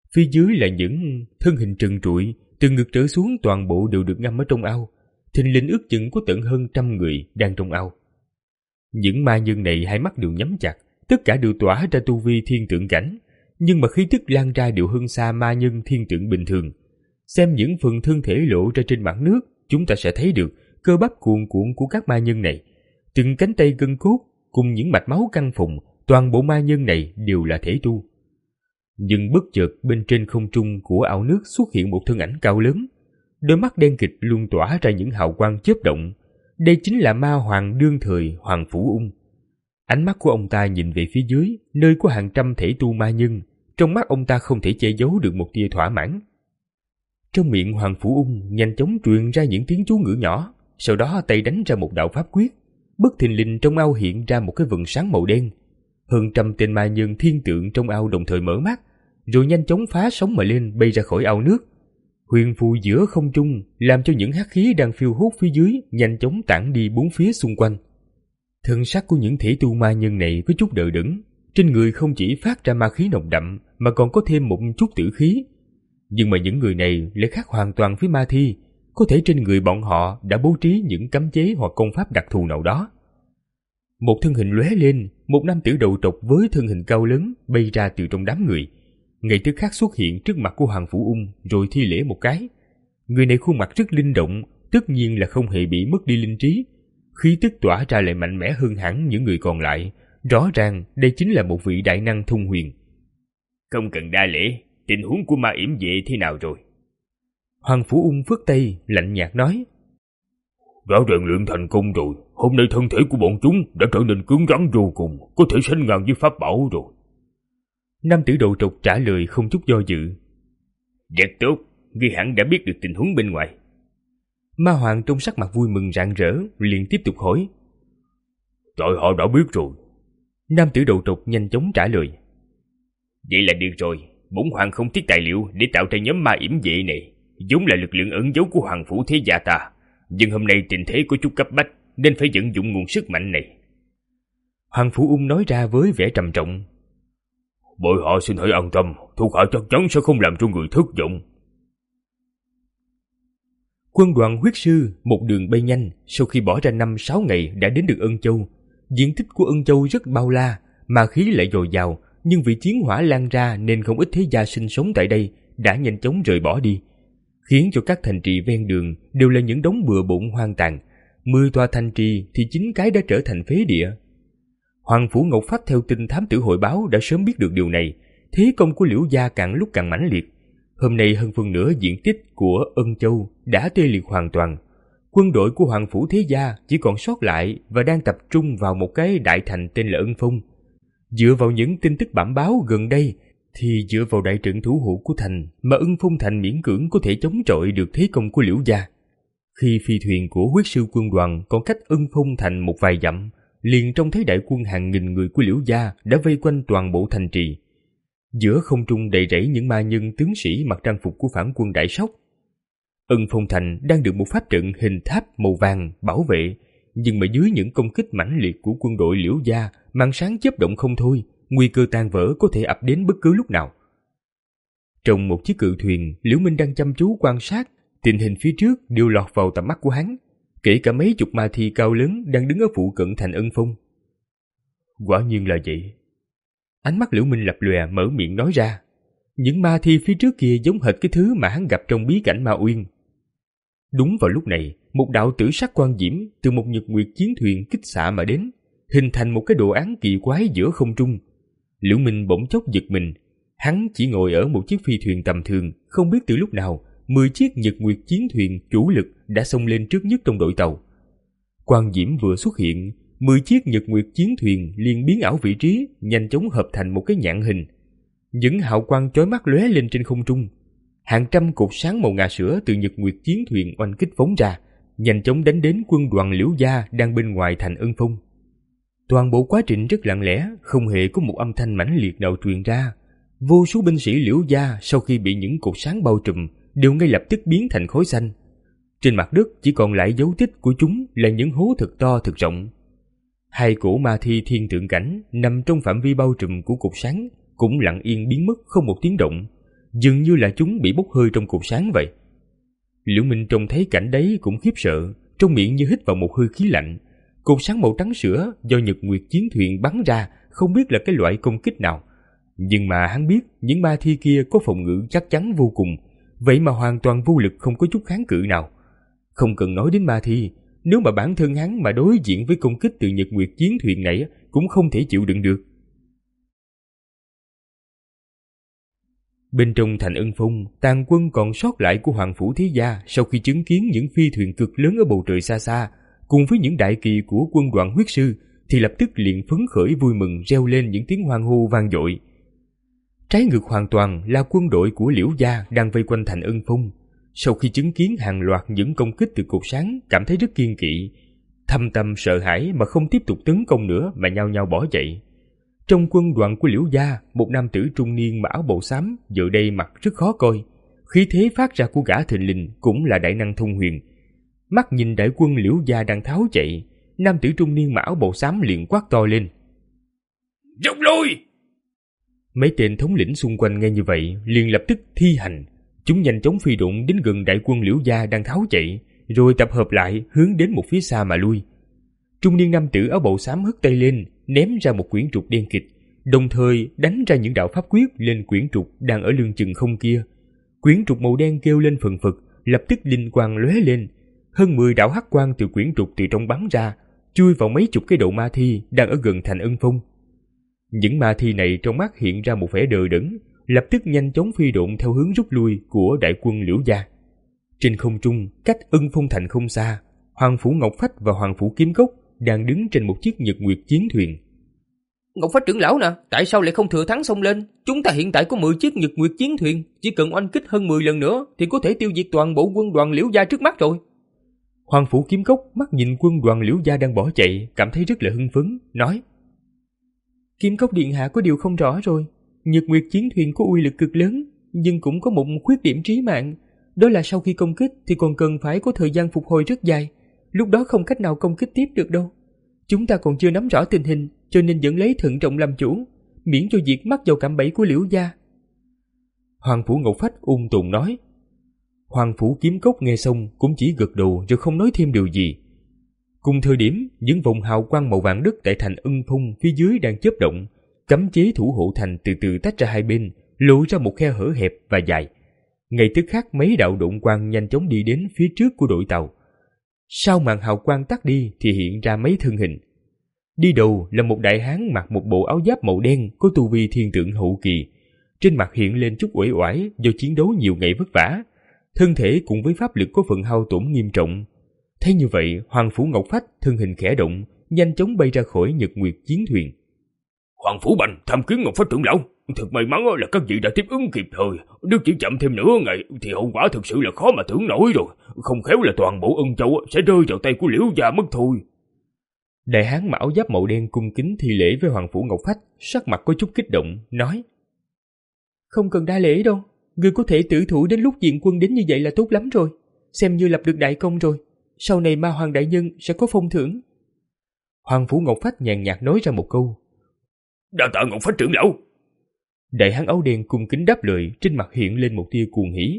[SPEAKER 2] Phía dưới là những thân hình trần trụi, từ ngực trở xuống toàn bộ đều được ngâm ở trong ao. Thình lình ước chừng có tận hơn trăm người đang trong ao. Những ma nhân này hai mắt đều nhắm chặt, tất cả đều tỏa ra tu vi thiên tượng cảnh, nhưng mà khí tức lan ra đều hơn xa ma nhân thiên tượng bình thường. Xem những phần thân thể lộ ra trên mặt nước, chúng ta sẽ thấy được cơ bắp cuồn cuộn của các ma nhân này. Từng cánh tay gân cốt cùng những mạch máu căng phồng, toàn bộ ma nhân này đều là thể tu. Nhưng bất chợt bên trên không trung của ao nước xuất hiện một thân ảnh cao lớn, đôi mắt đen kịt luôn tỏa ra những hào quang chớp động. Đây chính là ma hoàng đương thời Hoàng Phủ Ung. Ánh mắt của ông ta nhìn về phía dưới, nơi có hàng trăm thể tu ma nhân. Trong mắt ông ta không thể che giấu được một tia thỏa mãn. Trong miệng Hoàng Phủ Ung nhanh chóng truyền ra những tiếng chú ngữ nhỏ, sau đó tay đánh ra một đạo pháp quyết. Bất thình lình trong ao hiện ra một cái vầng sáng màu đen. Hơn trăm tên ma nhân thiên tượng trong ao đồng thời mở mắt, rồi nhanh chóng phá sóng mà lên, bay ra khỏi ao nước. Huyền phù giữa không trung làm cho những hắc khí đang phiêu hốt phía dưới nhanh chóng tản đi bốn phía xung quanh. Thân sắc của những thể tu ma nhân này có chút đờ đẫn, trên người không chỉ phát ra ma khí nồng đậm mà còn có thêm một chút tử khí. Nhưng mà những người này lại khác hoàn toàn với ma thi, có thể trên người bọn họ đã bố trí những cấm chế hoặc công pháp đặc thù nào đó. Một thân hình lóe lên, một nam tử đầu trọc với thân hình cao lớn bay ra từ trong đám người, ngay tức khắc xuất hiện trước mặt của Hoàng Phủ Ung rồi thi lễ một cái. Người này khuôn mặt rất linh động, tất nhiên là không hề bị mất đi linh trí, khí tức tỏa ra lại mạnh mẽ hơn hẳn những người còn lại. Rõ ràng đây chính là một vị đại năng thông huyền.
[SPEAKER 1] Không cần đa lễ, tình huống của ma yểm vệ thế nào rồi?
[SPEAKER 2] Hoàng Phủ Ung phất tay lạnh nhạt nói.
[SPEAKER 1] Đã rèn luyện thành công rồi, hôm nay thân thể của bọn chúng đã trở nên cứng rắn vô cùng, có thể sánh ngang với pháp bảo rồi.
[SPEAKER 2] Nam tử đầu trọc trả lời không chút do dự.
[SPEAKER 1] Rất tốt, ngươi hẳn đã biết được tình huống bên ngoài.
[SPEAKER 2] Ma hoàng trong sắc mặt vui mừng rạng rỡ, liền tiếp tục hỏi.
[SPEAKER 1] Trời, họ đã biết rồi.
[SPEAKER 2] Nam tử đầu trọc nhanh chóng trả lời.
[SPEAKER 1] Vậy là được rồi, bổn hoàng không tiếc tài liệu để tạo ra nhóm ma yểm vệ này, vốn là lực lượng ẩn giấu của Hoàng Phủ Thế Gia ta. Nhưng hôm nay tình thế có chút cấp bách, nên phải vận dụng nguồn sức mạnh này.
[SPEAKER 2] Hoàng Phủ Ung nói ra với vẻ trầm trọng.
[SPEAKER 1] Bọn họ xin hãy an tâm, thuộc hạ chắc chắn sẽ không làm cho người thất vọng.
[SPEAKER 2] Quân đoàn huyết sư một đường bay nhanh, sau khi bỏ ra năm sáu ngày đã đến được Ân Châu. Diện tích của Ân Châu rất bao la, mà khí lại dồi dào, nhưng vì chiến hỏa lan ra nên không ít thế gia sinh sống tại đây đã nhanh chóng rời bỏ đi, khiến cho các thành trì ven đường đều là những đống bừa bộn hoang tàn. Mười tòa thành trì thì chín cái đã trở thành phế địa. Hoàng Phủ Ngọc Phách theo tin thám tử hội báo đã sớm biết được điều này, thế công của Liễu gia càng lúc càng mãnh liệt. Hôm nay hơn phân nửa diện tích của Ân Châu đã tê liệt hoàn toàn. Quân đội của Hoàng Phủ Thế Gia chỉ còn sót lại và đang tập trung vào một cái đại thành tên là Ân Phong. Dựa vào những tin tức bẩm báo gần đây thì dựa vào đại trận thủ hộ của thành mà Ân Phong thành miễn cưỡng có thể chống chọi được thế công của Liễu gia. Khi phi thuyền của huyết sư quân đoàn còn cách Ân Phong thành một vài dặm, liền trông thấy đại quân hàng nghìn người của Liễu gia đã vây quanh toàn bộ thành trì. Giữa không trung đầy rẫy những ma nhân tướng sĩ mặc trang phục của phản quân Đại Sóc. Ân Phong thành đang được một pháp trận hình tháp màu vàng bảo vệ, nhưng mà dưới những công kích mãnh liệt của quân đội Liễu gia, màn sáng chớp động không thôi, nguy cơ tan vỡ có thể ập đến bất cứ lúc nào. Trong một chiếc cự thuyền, Liễu Minh đang chăm chú quan sát, tình hình phía trước đều lọt vào tầm mắt của hắn, kể cả mấy chục ma thi cao lớn đang đứng ở phụ cận thành Ân Phong. Quả nhiên là vậy. Ánh mắt Liễu Minh lập lòe, mở miệng nói ra. Những ma thi phía trước kia giống hệt cái thứ mà hắn gặp trong bí cảnh Ma Uyên. Đúng vào lúc này, một đạo tử sắc quang diễm từ một nhật nguyệt chiến thuyền kích xạ mà đến, hình thành một cái đồ án kỳ quái giữa không trung. Liễu Minh bỗng chốc giật mình, hắn chỉ ngồi ở một chiếc phi thuyền tầm thường, không biết từ lúc nào mười chiếc nhật nguyệt chiến thuyền chủ lực đã xông lên trước nhất trong đội tàu. Quang diễm vừa xuất hiện, mười chiếc nhật nguyệt chiến thuyền liền biến ảo vị trí, nhanh chóng hợp thành một cái nhạn hình. Những hào quang chói mắt lóe lên trên không trung. Hàng trăm cột sáng màu ngà sữa từ nhật nguyệt chiến thuyền oanh kích phóng ra, nhanh chóng đánh đến quân đoàn Liễu gia đang bên ngoài thành Ân Phong. Toàn bộ quá trình rất lặng lẽ, không hề có một âm thanh mãnh liệt nào truyền ra. Vô số binh sĩ Liễu gia sau khi bị những cột sáng bao trùm đều ngay lập tức biến thành khói xanh. Trên mặt đất chỉ còn lại dấu tích của chúng là những hố thật to thật rộng. Hai cổ ma thi thiên tượng cảnh nằm trong phạm vi bao trùm của cột sáng cũng lặng yên biến mất không một tiếng động. dường như là chúng bị bốc hơi trong cột sáng vậy. Liễu Minh trông thấy cảnh đấy cũng khiếp sợ, trong miệng như hít vào một hơi khí lạnh. Cột sáng màu trắng sữa do Nhật Nguyệt chiến thuyền bắn ra không biết là cái loại công kích nào. Nhưng mà hắn biết những ma thi kia có phòng ngự chắc chắn vô cùng, vậy mà hoàn toàn vô lực, không có chút kháng cự nào. Không cần nói đến ma thi, nếu mà bản thân hắn mà đối diện với công kích từ Nhật Nguyệt chiến thuyền này cũng không thể chịu đựng được. Bên trong thành Ân Phong, tàn quân còn sót lại của Hoàng Phủ Thế Gia sau khi chứng kiến những phi thuyền cực lớn ở bầu trời xa xa, cùng với những đại kỳ của quân đoàn huyết sư, thì lập tức liền phấn khởi vui mừng reo lên những tiếng hoan hô vang dội. Trái ngược hoàn toàn là quân đội của Liễu Gia đang vây quanh thành Ân Phong. Sau khi chứng kiến hàng loạt những công kích từ cột sáng, cảm thấy rất kiêng kỵ, thâm tâm sợ hãi mà không tiếp tục tấn công nữa mà nhao nhao bỏ chạy. Trong quân đoàn của Liễu Gia, một nam tử trung niên mặc áo bào xám giờ đây mặt rất khó coi. Khí thế phát ra của gã thình lình cũng là đại năng thông huyền. Mắt nhìn đại quân Liễu Gia đang tháo chạy, nam tử trung niên mặc áo bào xám liền quát to lên:
[SPEAKER 1] rút lui!
[SPEAKER 2] Mấy tên thống lĩnh xung quanh nghe như vậy liền lập tức thi hành. Chúng nhanh chóng phi độn đến gần đại quân Liễu Gia đang tháo chạy, rồi tập hợp lại hướng đến một phía xa mà lui. Trung niên nam tử áo bào xám hất tay lên, ném ra một quyển trục đen kịt, đồng thời đánh ra những đạo pháp quyết lên quyển trục đang ở lưng chừng không kia. Quyển trục màu đen kêu lên phần phật, lập tức linh quang lóe lên. Hơn mười đạo hắc quang từ quyển trục từ trong bắn ra, chui vào mấy chục cái đầu ma thi đang ở gần thành Ân Phong. Những ma thi này trong mắt hiện ra một vẻ đờ đẫn, lập tức nhanh chóng phi độn theo hướng rút lui của đại quân Liễu Gia. Trên không trung, cách Ân Phong thành không xa, Hoàng Phủ Ngọc Phách và Hoàng Phủ Kiếm Cốc đang đứng trên một chiếc Nhật Nguyệt chiến thuyền.
[SPEAKER 3] Ngọc Phách trưởng lão nè, tại sao lại không thừa thắng xông lên? Chúng ta hiện tại có mười chiếc Nhật Nguyệt chiến thuyền, chỉ cần oanh kích hơn mười lần nữa thì có thể tiêu diệt toàn bộ quân đoàn Liễu Gia trước mắt rồi.
[SPEAKER 2] Hoàng Phủ Kiếm Cốc mắt nhìn quân đoàn Liễu Gia đang bỏ chạy, cảm thấy rất là hưng phấn, nói: Kiếm Cốc điện hạ có điều không rõ rồi. Nhật Nguyệt chiến thuyền có uy lực cực lớn, nhưng cũng có một khuyết điểm trí mạng, đó là sau khi công kích thì còn cần phải có thời gian phục hồi rất dài, lúc đó không cách nào công kích tiếp được đâu. Chúng ta còn chưa nắm rõ tình hình, cho nên vẫn lấy thận trọng làm chủ, miễn cho việc mắc vào cạm bẫy của Liễu Gia. Hoàng Phủ Ngọc Phách ung tồn nói. Hoàng Phủ Kiếm Cốc nghe xong cũng chỉ gật đầu rồi không nói thêm điều gì. Cùng thời điểm, những vòng hào quang màu vàng đất tại thành Ân Phong phía dưới đang chớp động, cấm chế thủ hộ thành từ từ tách ra hai bên, lộ ra một khe hở hẹp và dài. Ngay tức khắc mấy đạo độn quang nhanh chóng đi đến phía trước của đội tàu. Sau màn hào quang tắt đi thì hiện ra mấy thân hình. Đi đầu là một đại hán mặc một bộ áo giáp màu đen có tu vi thiên tượng hậu kỳ, trên mặt hiện lên chút uể oải do chiến đấu nhiều ngày vất vả, thân thể cùng với pháp lực có phần hao tổn nghiêm trọng. Thấy như vậy, Hoàng Phủ Ngọc Phách thân hình khẽ động, nhanh chóng bay ra khỏi Nhật Nguyệt chiến thuyền.
[SPEAKER 1] Hoàng Phủ Bành tham kiến Ngọc Phách trưởng lão, thật may mắn là các vị đã tiếp ứng kịp thời, nếu chỉ chậm thêm nửa ngày thì hậu quả thực sự là khó mà tưởng nổi rồi, không khéo là toàn bộ Ân Châu sẽ rơi vào tay của Liễu Gia mất thôi.
[SPEAKER 2] Đại hán mặc áo giáp màu đen cung kính thi lễ với Hoàng Phủ Ngọc Phách, sắc mặt có chút kích động, nói: Không cần đa lễ đâu, người có thể tử thủ đến lúc diện quân đến như vậy là tốt lắm rồi, xem như lập được đại công rồi, sau này Ma Hoàng đại nhân sẽ có phong thưởng. Hoàng Phủ Ngọc Phách nhàn nhạt nói ra một câu:
[SPEAKER 1] Đa tạ Ngọc Phách trưởng lão.
[SPEAKER 2] Đại hán áo đen cung kính đáp lời, trên mặt hiện lên một tia cuồng hỉ.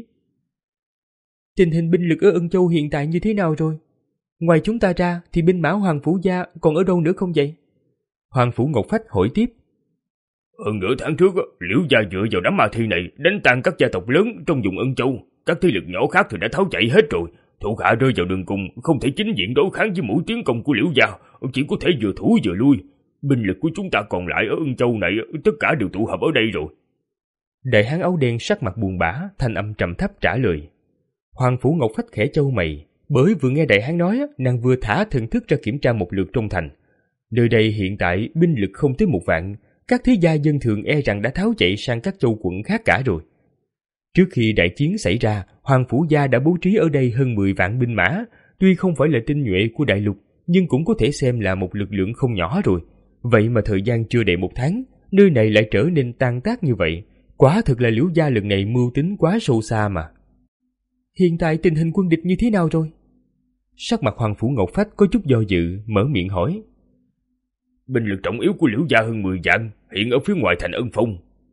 [SPEAKER 2] Tình hình binh lực ở Ân Châu hiện tại như thế nào rồi? Ngoài chúng ta ra thì binh mã Hoàng Phủ Gia còn ở đâu nữa không vậy? Hoàng Phủ Ngọc Phách hỏi tiếp.
[SPEAKER 1] Hơn nửa tháng trước, Liễu Gia dựa vào đám ma thi này đánh tan các gia tộc lớn trong vùng Ân Châu, các thế lực nhỏ khác thì đã tháo chạy hết rồi. Thuộc hạ rơi vào đường cùng, không thể chính diện đối kháng với mũi tiến công của Liễu Gia, chỉ có thể vừa thủ vừa lui. Binh lực của chúng ta còn lại ở Ân Châu này tất cả đều tụ hợp ở đây rồi.
[SPEAKER 2] Đại hán áo đen sắc mặt buồn bã, thanh âm trầm thấp trả lời. Hoàng Phủ Ngọc Phách khẽ chau mày, bởi vừa nghe đại hán nói, nàng vừa thả thần thức ra kiểm tra một lượt trong thành. Nơi đây hiện tại binh lực không tới một vạn, các thế gia dân thường e rằng đã tháo chạy sang các châu quận khác cả rồi. Trước khi đại chiến xảy ra, Hoàng Phủ Gia đã bố trí ở đây hơn mười vạn binh mã, tuy không phải là tinh nhuệ của đại lục, nhưng cũng có thể xem là một lực lượng không nhỏ rồi. Vậy mà thời gian chưa đầy một tháng, nơi này lại trở nên tan tác như vậy, quả thực là Liễu Gia lần này mưu tính quá sâu xa mà. Hiện tại tình hình quân địch như thế nào rồi? Sắc mặt Hoàng Phủ Ngọc Phách có chút do dự, mở miệng hỏi.
[SPEAKER 1] Binh lực trọng yếu của Liễu Gia hơn mười vạn, hiện ở phía ngoài thành Ân Phong.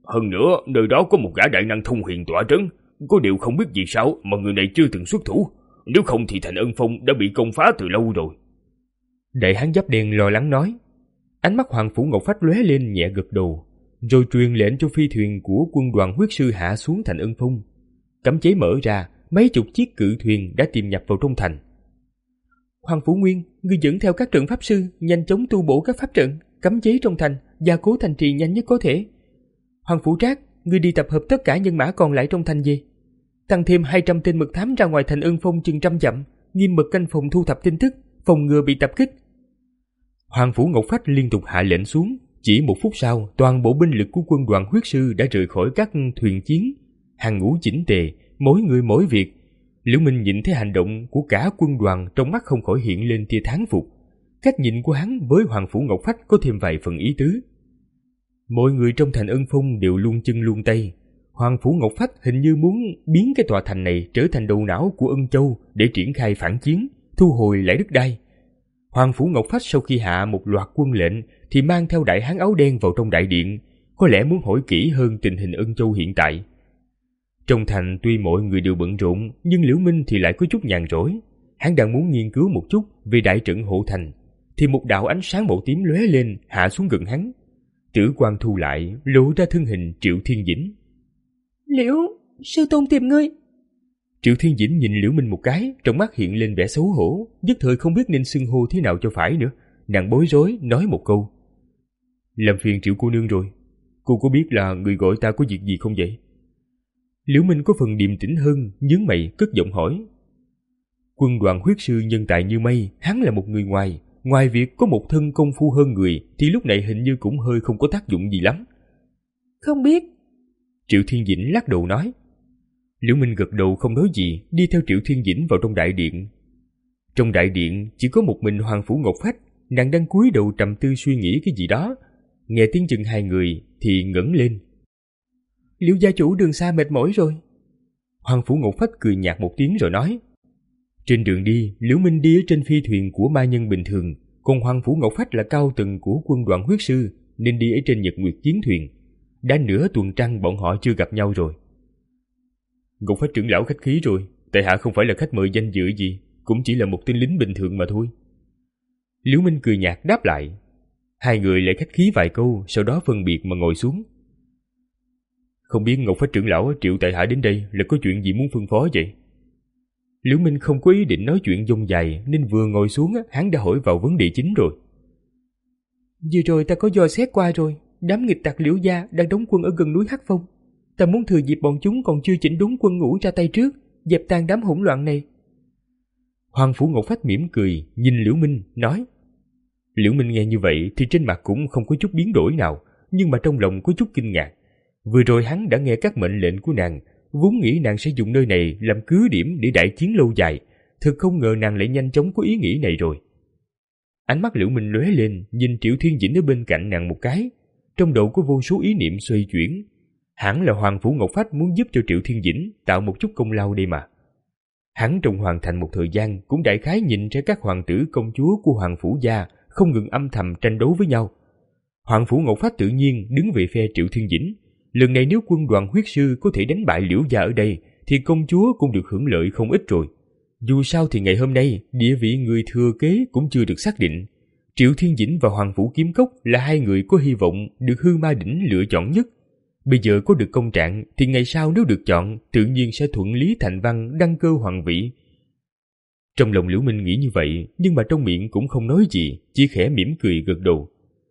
[SPEAKER 1] Hơn nữa, nơi đó có một gã đại năng thông huyền tọa trấn. Có điều không biết vì sao mà người này chưa từng xuất thủ. Nếu không thì Thành Ân Phong đã bị công phá từ lâu rồi.
[SPEAKER 2] Đại hán giáp đen lo lắng nói. Ánh mắt Hoàng Phủ Ngọc Phách lóe lên nhẹ gật đầu, rồi truyền lệnh cho phi thuyền của quân đoàn huyết sư hạ xuống Thành Ân Phong. Cấm chế mở ra, mấy chục chiếc cự thuyền đã tiềm nhập vào trong thành. Hoàng Phủ Nguyên, ngươi dẫn theo các trận pháp sư nhanh chóng tu bổ các pháp trận, cấm chế trong thành, gia cố thành trì nhanh nhất có thể. Hoàng Phủ Trác, ngươi đi tập hợp tất cả nhân mã còn lại trong thành về. Tăng thêm hai trăm tên mật thám ra ngoài Thành Ân Phong chừng trăm dặm, nghiêm mật canh phòng thu thập tin tức, phòng ngừa bị tập kích. Hoàng Phủ Ngọc Phách liên tục hạ lệnh xuống. Chỉ một phút sau, toàn bộ binh lực của quân đoàn huyết sư đã rời khỏi các thuyền chiến, hàng ngũ chỉnh tề, mỗi người mỗi việc. Liễu Minh nhìn thấy hành động của cả quân đoàn, trong mắt không khỏi hiện lên tia thán phục. Cách nhìn của hắn với Hoàng Phủ Ngọc Phách có thêm vài phần ý tứ. Mọi người trong Thành Ân Phong đều luôn chân luôn tay. Hoàng Phủ Ngọc Phách hình như muốn biến cái tòa thành này trở thành đầu não của Ân Châu để triển khai phản chiến, thu hồi lại đất đai. Hoàng Phủ Ngọc Phách sau khi hạ một loạt quân lệnh thì mang theo đại hán áo đen vào trong đại điện, có lẽ muốn hỏi kỹ hơn tình hình Ân Châu hiện tại. Trong thành tuy mọi người đều bận rộn, nhưng Liễu Minh thì lại có chút nhàn rỗi. Hắn đang muốn nghiên cứu một chút về đại trận hộ thành, thì một đạo ánh sáng màu tím lóe lên hạ xuống gần hắn. Tử quang thu lại, lộ ra thân hình Triệu Thiên Dĩnh.
[SPEAKER 3] Liễu, sư tôn tìm ngươi.
[SPEAKER 2] Triệu Thiên Dĩnh nhìn Liễu Minh một cái, trong mắt hiện lên vẻ xấu hổ, nhất thời không biết nên xưng hô thế nào cho phải nữa. Nàng bối rối nói một câu. Làm phiền Triệu cô nương rồi, cô có biết là người gọi ta có việc gì không vậy? Liễu Minh có phần điềm tĩnh hơn, nhướng mày cất giọng hỏi. Quân đoàn huyết sư nhân tài như mây, hắn là một người ngoài, ngoài việc có một thân công phu hơn người thì lúc này hình như cũng hơi không có tác dụng gì lắm.
[SPEAKER 3] Không biết.
[SPEAKER 2] Triệu Thiên Dĩnh lắc đầu nói. Liễu Minh gật đầu không nói gì, đi theo Triệu Thiên Dĩnh vào trong đại điện. Trong đại điện chỉ có một mình Hoàng Phủ Ngọc Phách, nàng đang cúi đầu trầm tư suy nghĩ cái gì đó. Nghe tiếng chân hai người thì ngẩng lên.
[SPEAKER 3] Liễu gia chủ đường xa mệt mỏi rồi.
[SPEAKER 2] Hoàng Phủ Ngọc Phách cười nhạt một tiếng rồi nói. Trên đường đi, Liễu Minh đi ở trên phi thuyền của ma nhân bình thường, còn Hoàng Phủ Ngọc Phách là cao tầng của quân đoàn huyết sư nên đi ở trên Nhật Nguyệt chiến thuyền. Đã nửa tuần trăng bọn họ chưa gặp nhau rồi. Ngọc Phách trưởng lão khách khí rồi, tại hạ không phải là khách mời danh dự gì, cũng chỉ là một tên lính bình thường mà thôi. Liễu Minh cười nhạt đáp lại. Hai người lại khách khí vài câu, sau đó phân biệt mà ngồi xuống. Không biết Ngọc Phách trưởng lão triệu tại hạ đến đây là có chuyện gì muốn phân phó vậy? Liễu Minh không có ý định nói chuyện dông dài nên vừa ngồi xuống hắn đã hỏi vào vấn đề chính rồi.
[SPEAKER 3] Vừa rồi ta có dò xét qua rồi, đám nghịch tặc Liễu gia đang đóng quân ở gần núi Hắc Phong. Ta muốn thừa dịp bọn chúng còn chưa chỉnh đốn quân ngũ ra tay trước, dẹp tan đám hỗn loạn này.
[SPEAKER 2] Hoàng Phủ Ngọc Phách mỉm cười, nhìn Liễu Minh, nói. Liễu Minh nghe như vậy thì trên mặt cũng không có chút biến đổi nào, nhưng mà trong lòng có chút kinh ngạc. Vừa rồi hắn đã nghe các mệnh lệnh của nàng, vốn nghĩ nàng sẽ dùng nơi này làm cứ điểm để đại chiến lâu dài, thực không ngờ nàng lại nhanh chóng có ý nghĩ này rồi. Ánh mắt Liễu Minh lóe lên, nhìn Triệu Thiên Dĩnh ở bên cạnh nàng một cái, trong đầu có vô số ý niệm xoay chuyển. Hẳn là Hoàng Phủ Ngọc Phách muốn giúp cho Triệu Thiên Dĩnh tạo một chút công lao đây mà. Hắn trong hoàng thành một thời gian cũng đại khái nhìn ra các hoàng tử công chúa của Hoàng Phủ gia không ngừng âm thầm tranh đấu với nhau. Hoàng Phủ Ngọc Phách tự nhiên đứng về phe Triệu Thiên Dĩnh. Lần này nếu quân đoàn huyết sư có thể đánh bại Liễu gia ở đây thì công chúa cũng được hưởng lợi không ít rồi. Dù sao thì ngày hôm nay địa vị người thừa kế cũng chưa được xác định. Triệu Thiên Dĩnh và Hoàng Phủ Kiếm Cốc là hai người có hy vọng được Hư Ma Đỉnh lựa chọn nhất. Bây giờ có được công trạng thì ngày sau nếu được chọn tự nhiên sẽ thuận lý thành văn đăng cơ hoàng vị. Trong lòng Liễu Minh nghĩ như vậy, nhưng mà trong miệng cũng không nói gì, chỉ khẽ mỉm cười gật đầu.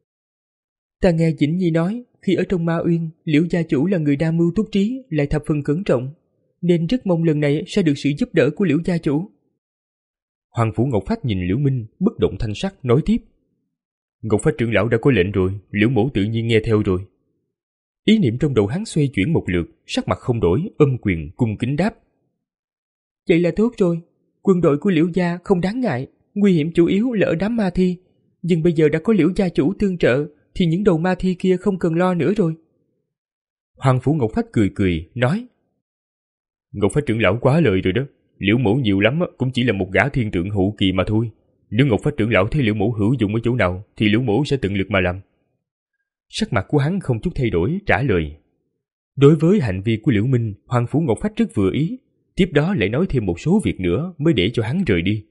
[SPEAKER 3] Ta nghe Dĩnh Nhi nói, khi ở trong Ma Uyên, Liễu gia chủ là người đa mưu túc trí, lại thập phần cẩn trọng, nên rất mong lần này sẽ được sự giúp đỡ của Liễu gia chủ.
[SPEAKER 2] Hoàng Phủ Ngọc Phách nhìn Liễu Minh, bất động thanh sắc nói tiếp. Ngọc Phách trưởng lão đã có lệnh rồi, Liễu mẫu tự nhiên nghe theo rồi. Ý niệm trong đầu hắn xoay chuyển một lượt, sắc mặt không đổi, ôm quyền cung kính đáp.
[SPEAKER 3] Vậy là tốt rồi, quân đội của Liễu gia không đáng ngại, nguy hiểm chủ yếu là ở đám ma thi, nhưng bây giờ đã có Liễu gia chủ tương trợ thì những đầu ma thi kia không cần lo nữa rồi.
[SPEAKER 2] Hoàng Phủ Ngọc Phách cười cười, nói. Ngọc Phách trưởng lão quá lời rồi đó, Liễu mẫu nhiều lắm cũng chỉ là một gã thiên tượng hậu kỳ mà thôi. Nếu Ngọc Phách trưởng lão thấy Liễu mẫu hữu dụng ở chỗ nào thì Liễu mẫu sẽ tận lực mà làm. Sắc mặt của hắn không chút thay đổi trả lời. Đối với hành vi của Liễu Minh, Hoàng Phủ Ngọc Phách rất vừa ý, tiếp đó lại nói thêm một số việc nữa mới để cho hắn rời đi.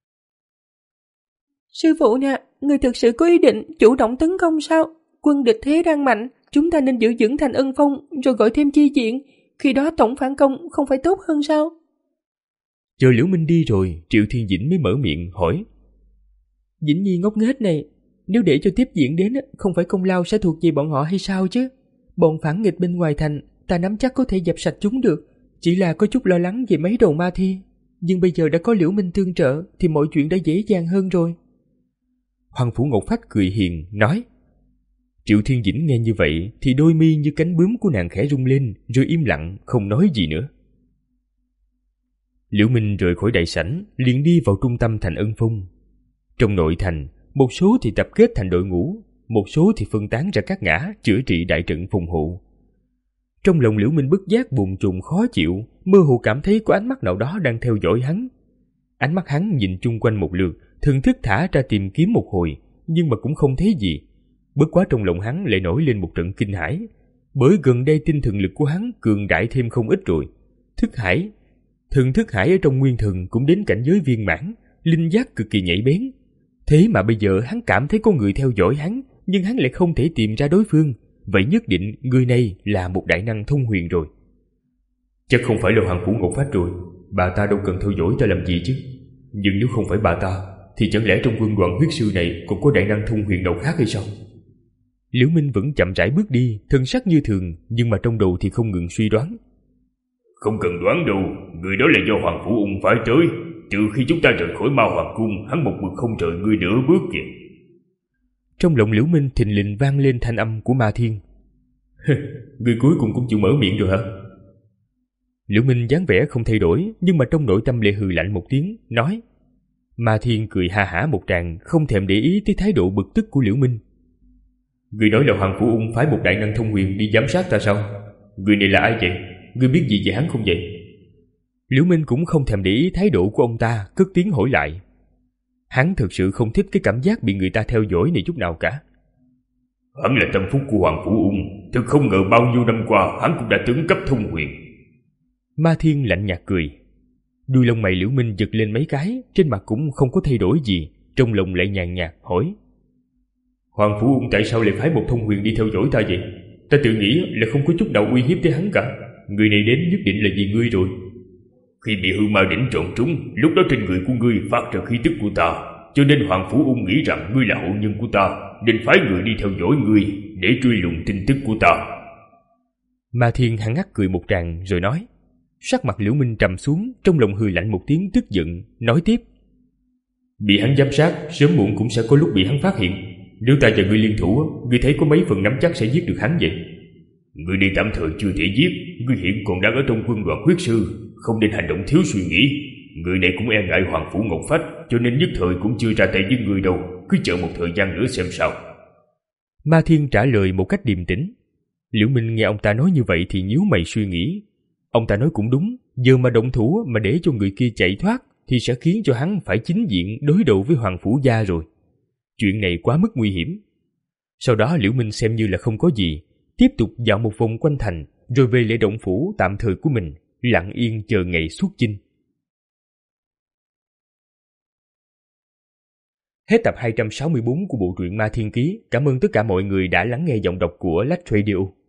[SPEAKER 3] Sư phụ nè, người thực sự có ý định chủ động tấn công sao? Quân địch thế đang mạnh, chúng ta nên giữ vững Thành Ân Phong rồi gọi thêm chi viện, khi đó tổng phản công không phải tốt hơn sao?
[SPEAKER 2] Chờ Liễu Minh đi rồi, Triệu Thiên Dĩnh mới mở miệng hỏi.
[SPEAKER 3] Dĩnh Nhi ngốc nghếch này, nếu để cho tiếp diễn đến không phải công lao sẽ thuộc về bọn họ hay sao chứ? Bọn phản nghịch bên ngoài thành, ta nắm chắc có thể dẹp sạch chúng được, chỉ là có chút lo lắng về mấy đầu ma thi. Nhưng bây giờ đã có Liễu Minh tương trợ thì mọi chuyện đã dễ dàng hơn rồi.
[SPEAKER 2] Hoàng Phủ Ngọc Phách cười hiền, nói. Triệu Thiên Dĩnh nghe như vậy thì đôi mi như cánh bướm của nàng khẽ rung lên, rồi im lặng, không nói gì nữa. Liễu Minh rời khỏi đại sảnh, liền đi vào trung tâm Thành Ân Phong. Trong nội thành, một số thì tập kết thành đội ngũ, một số thì phân tán ra các ngã chữa trị đại trận phòng hộ. Trong lòng Liễu Minh bất giác bồn chồn khó chịu, mơ hồ cảm thấy có ánh mắt nào đó đang theo dõi hắn. Ánh mắt hắn nhìn chung quanh một lượt, thần thức thả ra tìm kiếm một hồi, nhưng mà cũng không thấy gì. Bất quá trong lòng hắn lại nổi lên một trận kinh hãi, bởi gần đây tinh thần lực của hắn cường đại thêm không ít rồi. Thức hải, thần thức hải ở trong nguyên thần cũng đến cảnh giới viên mãn, linh giác cực kỳ nhạy bén. Thế mà bây giờ hắn cảm thấy có người theo dõi hắn, nhưng hắn lại không thể tìm ra đối phương. Vậy nhất định người này là một đại năng thông huyền rồi. Chắc không phải là Hoàng Phủ Ngọc Phách rồi, bà ta đâu cần theo dõi ta làm gì chứ. Nhưng nếu không phải bà ta, thì chẳng lẽ trong quân đoàn huyết sư này còn có đại năng thông huyền nào khác hay sao? Liễu Minh vẫn chậm rãi bước đi, thân sắc như thường, nhưng mà trong đầu thì không ngừng suy đoán.
[SPEAKER 1] Không cần đoán đâu, người đó là do Hoàng Phủ Ung phải tới, trừ khi chúng ta rời khỏi Ma Hoàng Cung, hắn một mực không rời ngươi nửa bước kìa.
[SPEAKER 2] Trong lòng Liễu Minh thình lình vang lên thanh âm của Ma Thiên. Người cuối cùng cũng chịu mở miệng rồi hả? Liễu Minh dáng vẻ không thay đổi, nhưng mà trong nội tâm lại hừ lạnh một tiếng, nói. Ma Thiên cười ha hả một tràng, không thèm để ý tới thái độ bực tức của Liễu Minh. Người nói là Hoàng Phủ Ung phái một đại năng thông huyền đi giám sát ta sao? Người này là ai vậy? Người biết gì về hắn không vậy? Liễu Minh cũng không thèm để ý thái độ của ông ta, cất tiếng hỏi lại. Hắn thực sự không thích cái cảm giác bị người ta theo dõi này chút nào cả.
[SPEAKER 1] Hắn là tâm phúc của Hoàng Phủ Ung, thật không ngờ bao nhiêu năm qua hắn cũng đã tấn cấp thông huyền.
[SPEAKER 2] Ma Thiên lạnh nhạt cười. Đuôi lông mày Liễu Minh giật lên mấy cái, trên mặt cũng không có thay đổi gì, trong lòng lại nhàn nhạt hỏi. Hoàng Phủ Ung tại sao lại phái một thông huyền đi theo dõi ta vậy? Ta tự nghĩ là không có chút nào uy hiếp tới hắn cả. Người này đến nhất định là vì ngươi rồi. Khi bị hư ma đỉnh trộn trúng, lúc đó trên người của ngươi phát ra khí tức của ta, cho nên Hoàng Phủ Ung nghĩ rằng ngươi là hậu nhân của ta, nên phái người đi theo dõi ngươi để truy lùng tin tức của ta. Ma Thiên hằng ngắt cười một tràng rồi nói. Sắc mặt Liễu Minh trầm xuống, trong lòng hừ lạnh một tiếng tức giận, nói tiếp. Bị hắn giám sát, sớm muộn cũng sẽ có lúc bị hắn phát hiện. Nếu ta và ngươi liên thủ, ngươi thấy có mấy phần nắm chắc sẽ giết được hắn vậy? Ngươi đi tạm thời chưa thể giết, ngươi hiện còn đang ở trong quân đoàn huyết sư, không nên hành động thiếu suy nghĩ. Người này cũng e ngại Hoàng Phủ Ngọc Phách, cho nên nhất thời cũng chưa ra tay với ngươi đâu, cứ chờ một thời gian nữa xem sao. Ma Thiên trả lời một cách điềm tĩnh. Liễu Minh nghe ông ta nói như vậy thì nhíu mày suy nghĩ. Ông ta nói cũng đúng, giờ mà động thủ mà để cho người kia chạy thoát thì sẽ khiến cho hắn phải chính diện đối đầu với Hoàng Phủ gia rồi. Chuyện này quá mức nguy hiểm. Sau đó Liễu Minh xem như là không có gì, tiếp tục dạo một vòng quanh thành, rồi về lại động phủ tạm thời của mình, lặng yên chờ ngày xuất chinh. Hết tập hai trăm sáu mươi bốn của bộ truyện Ma Thiên Ký. Cảm ơn tất cả mọi người đã lắng nghe giọng đọc của Lách Radio.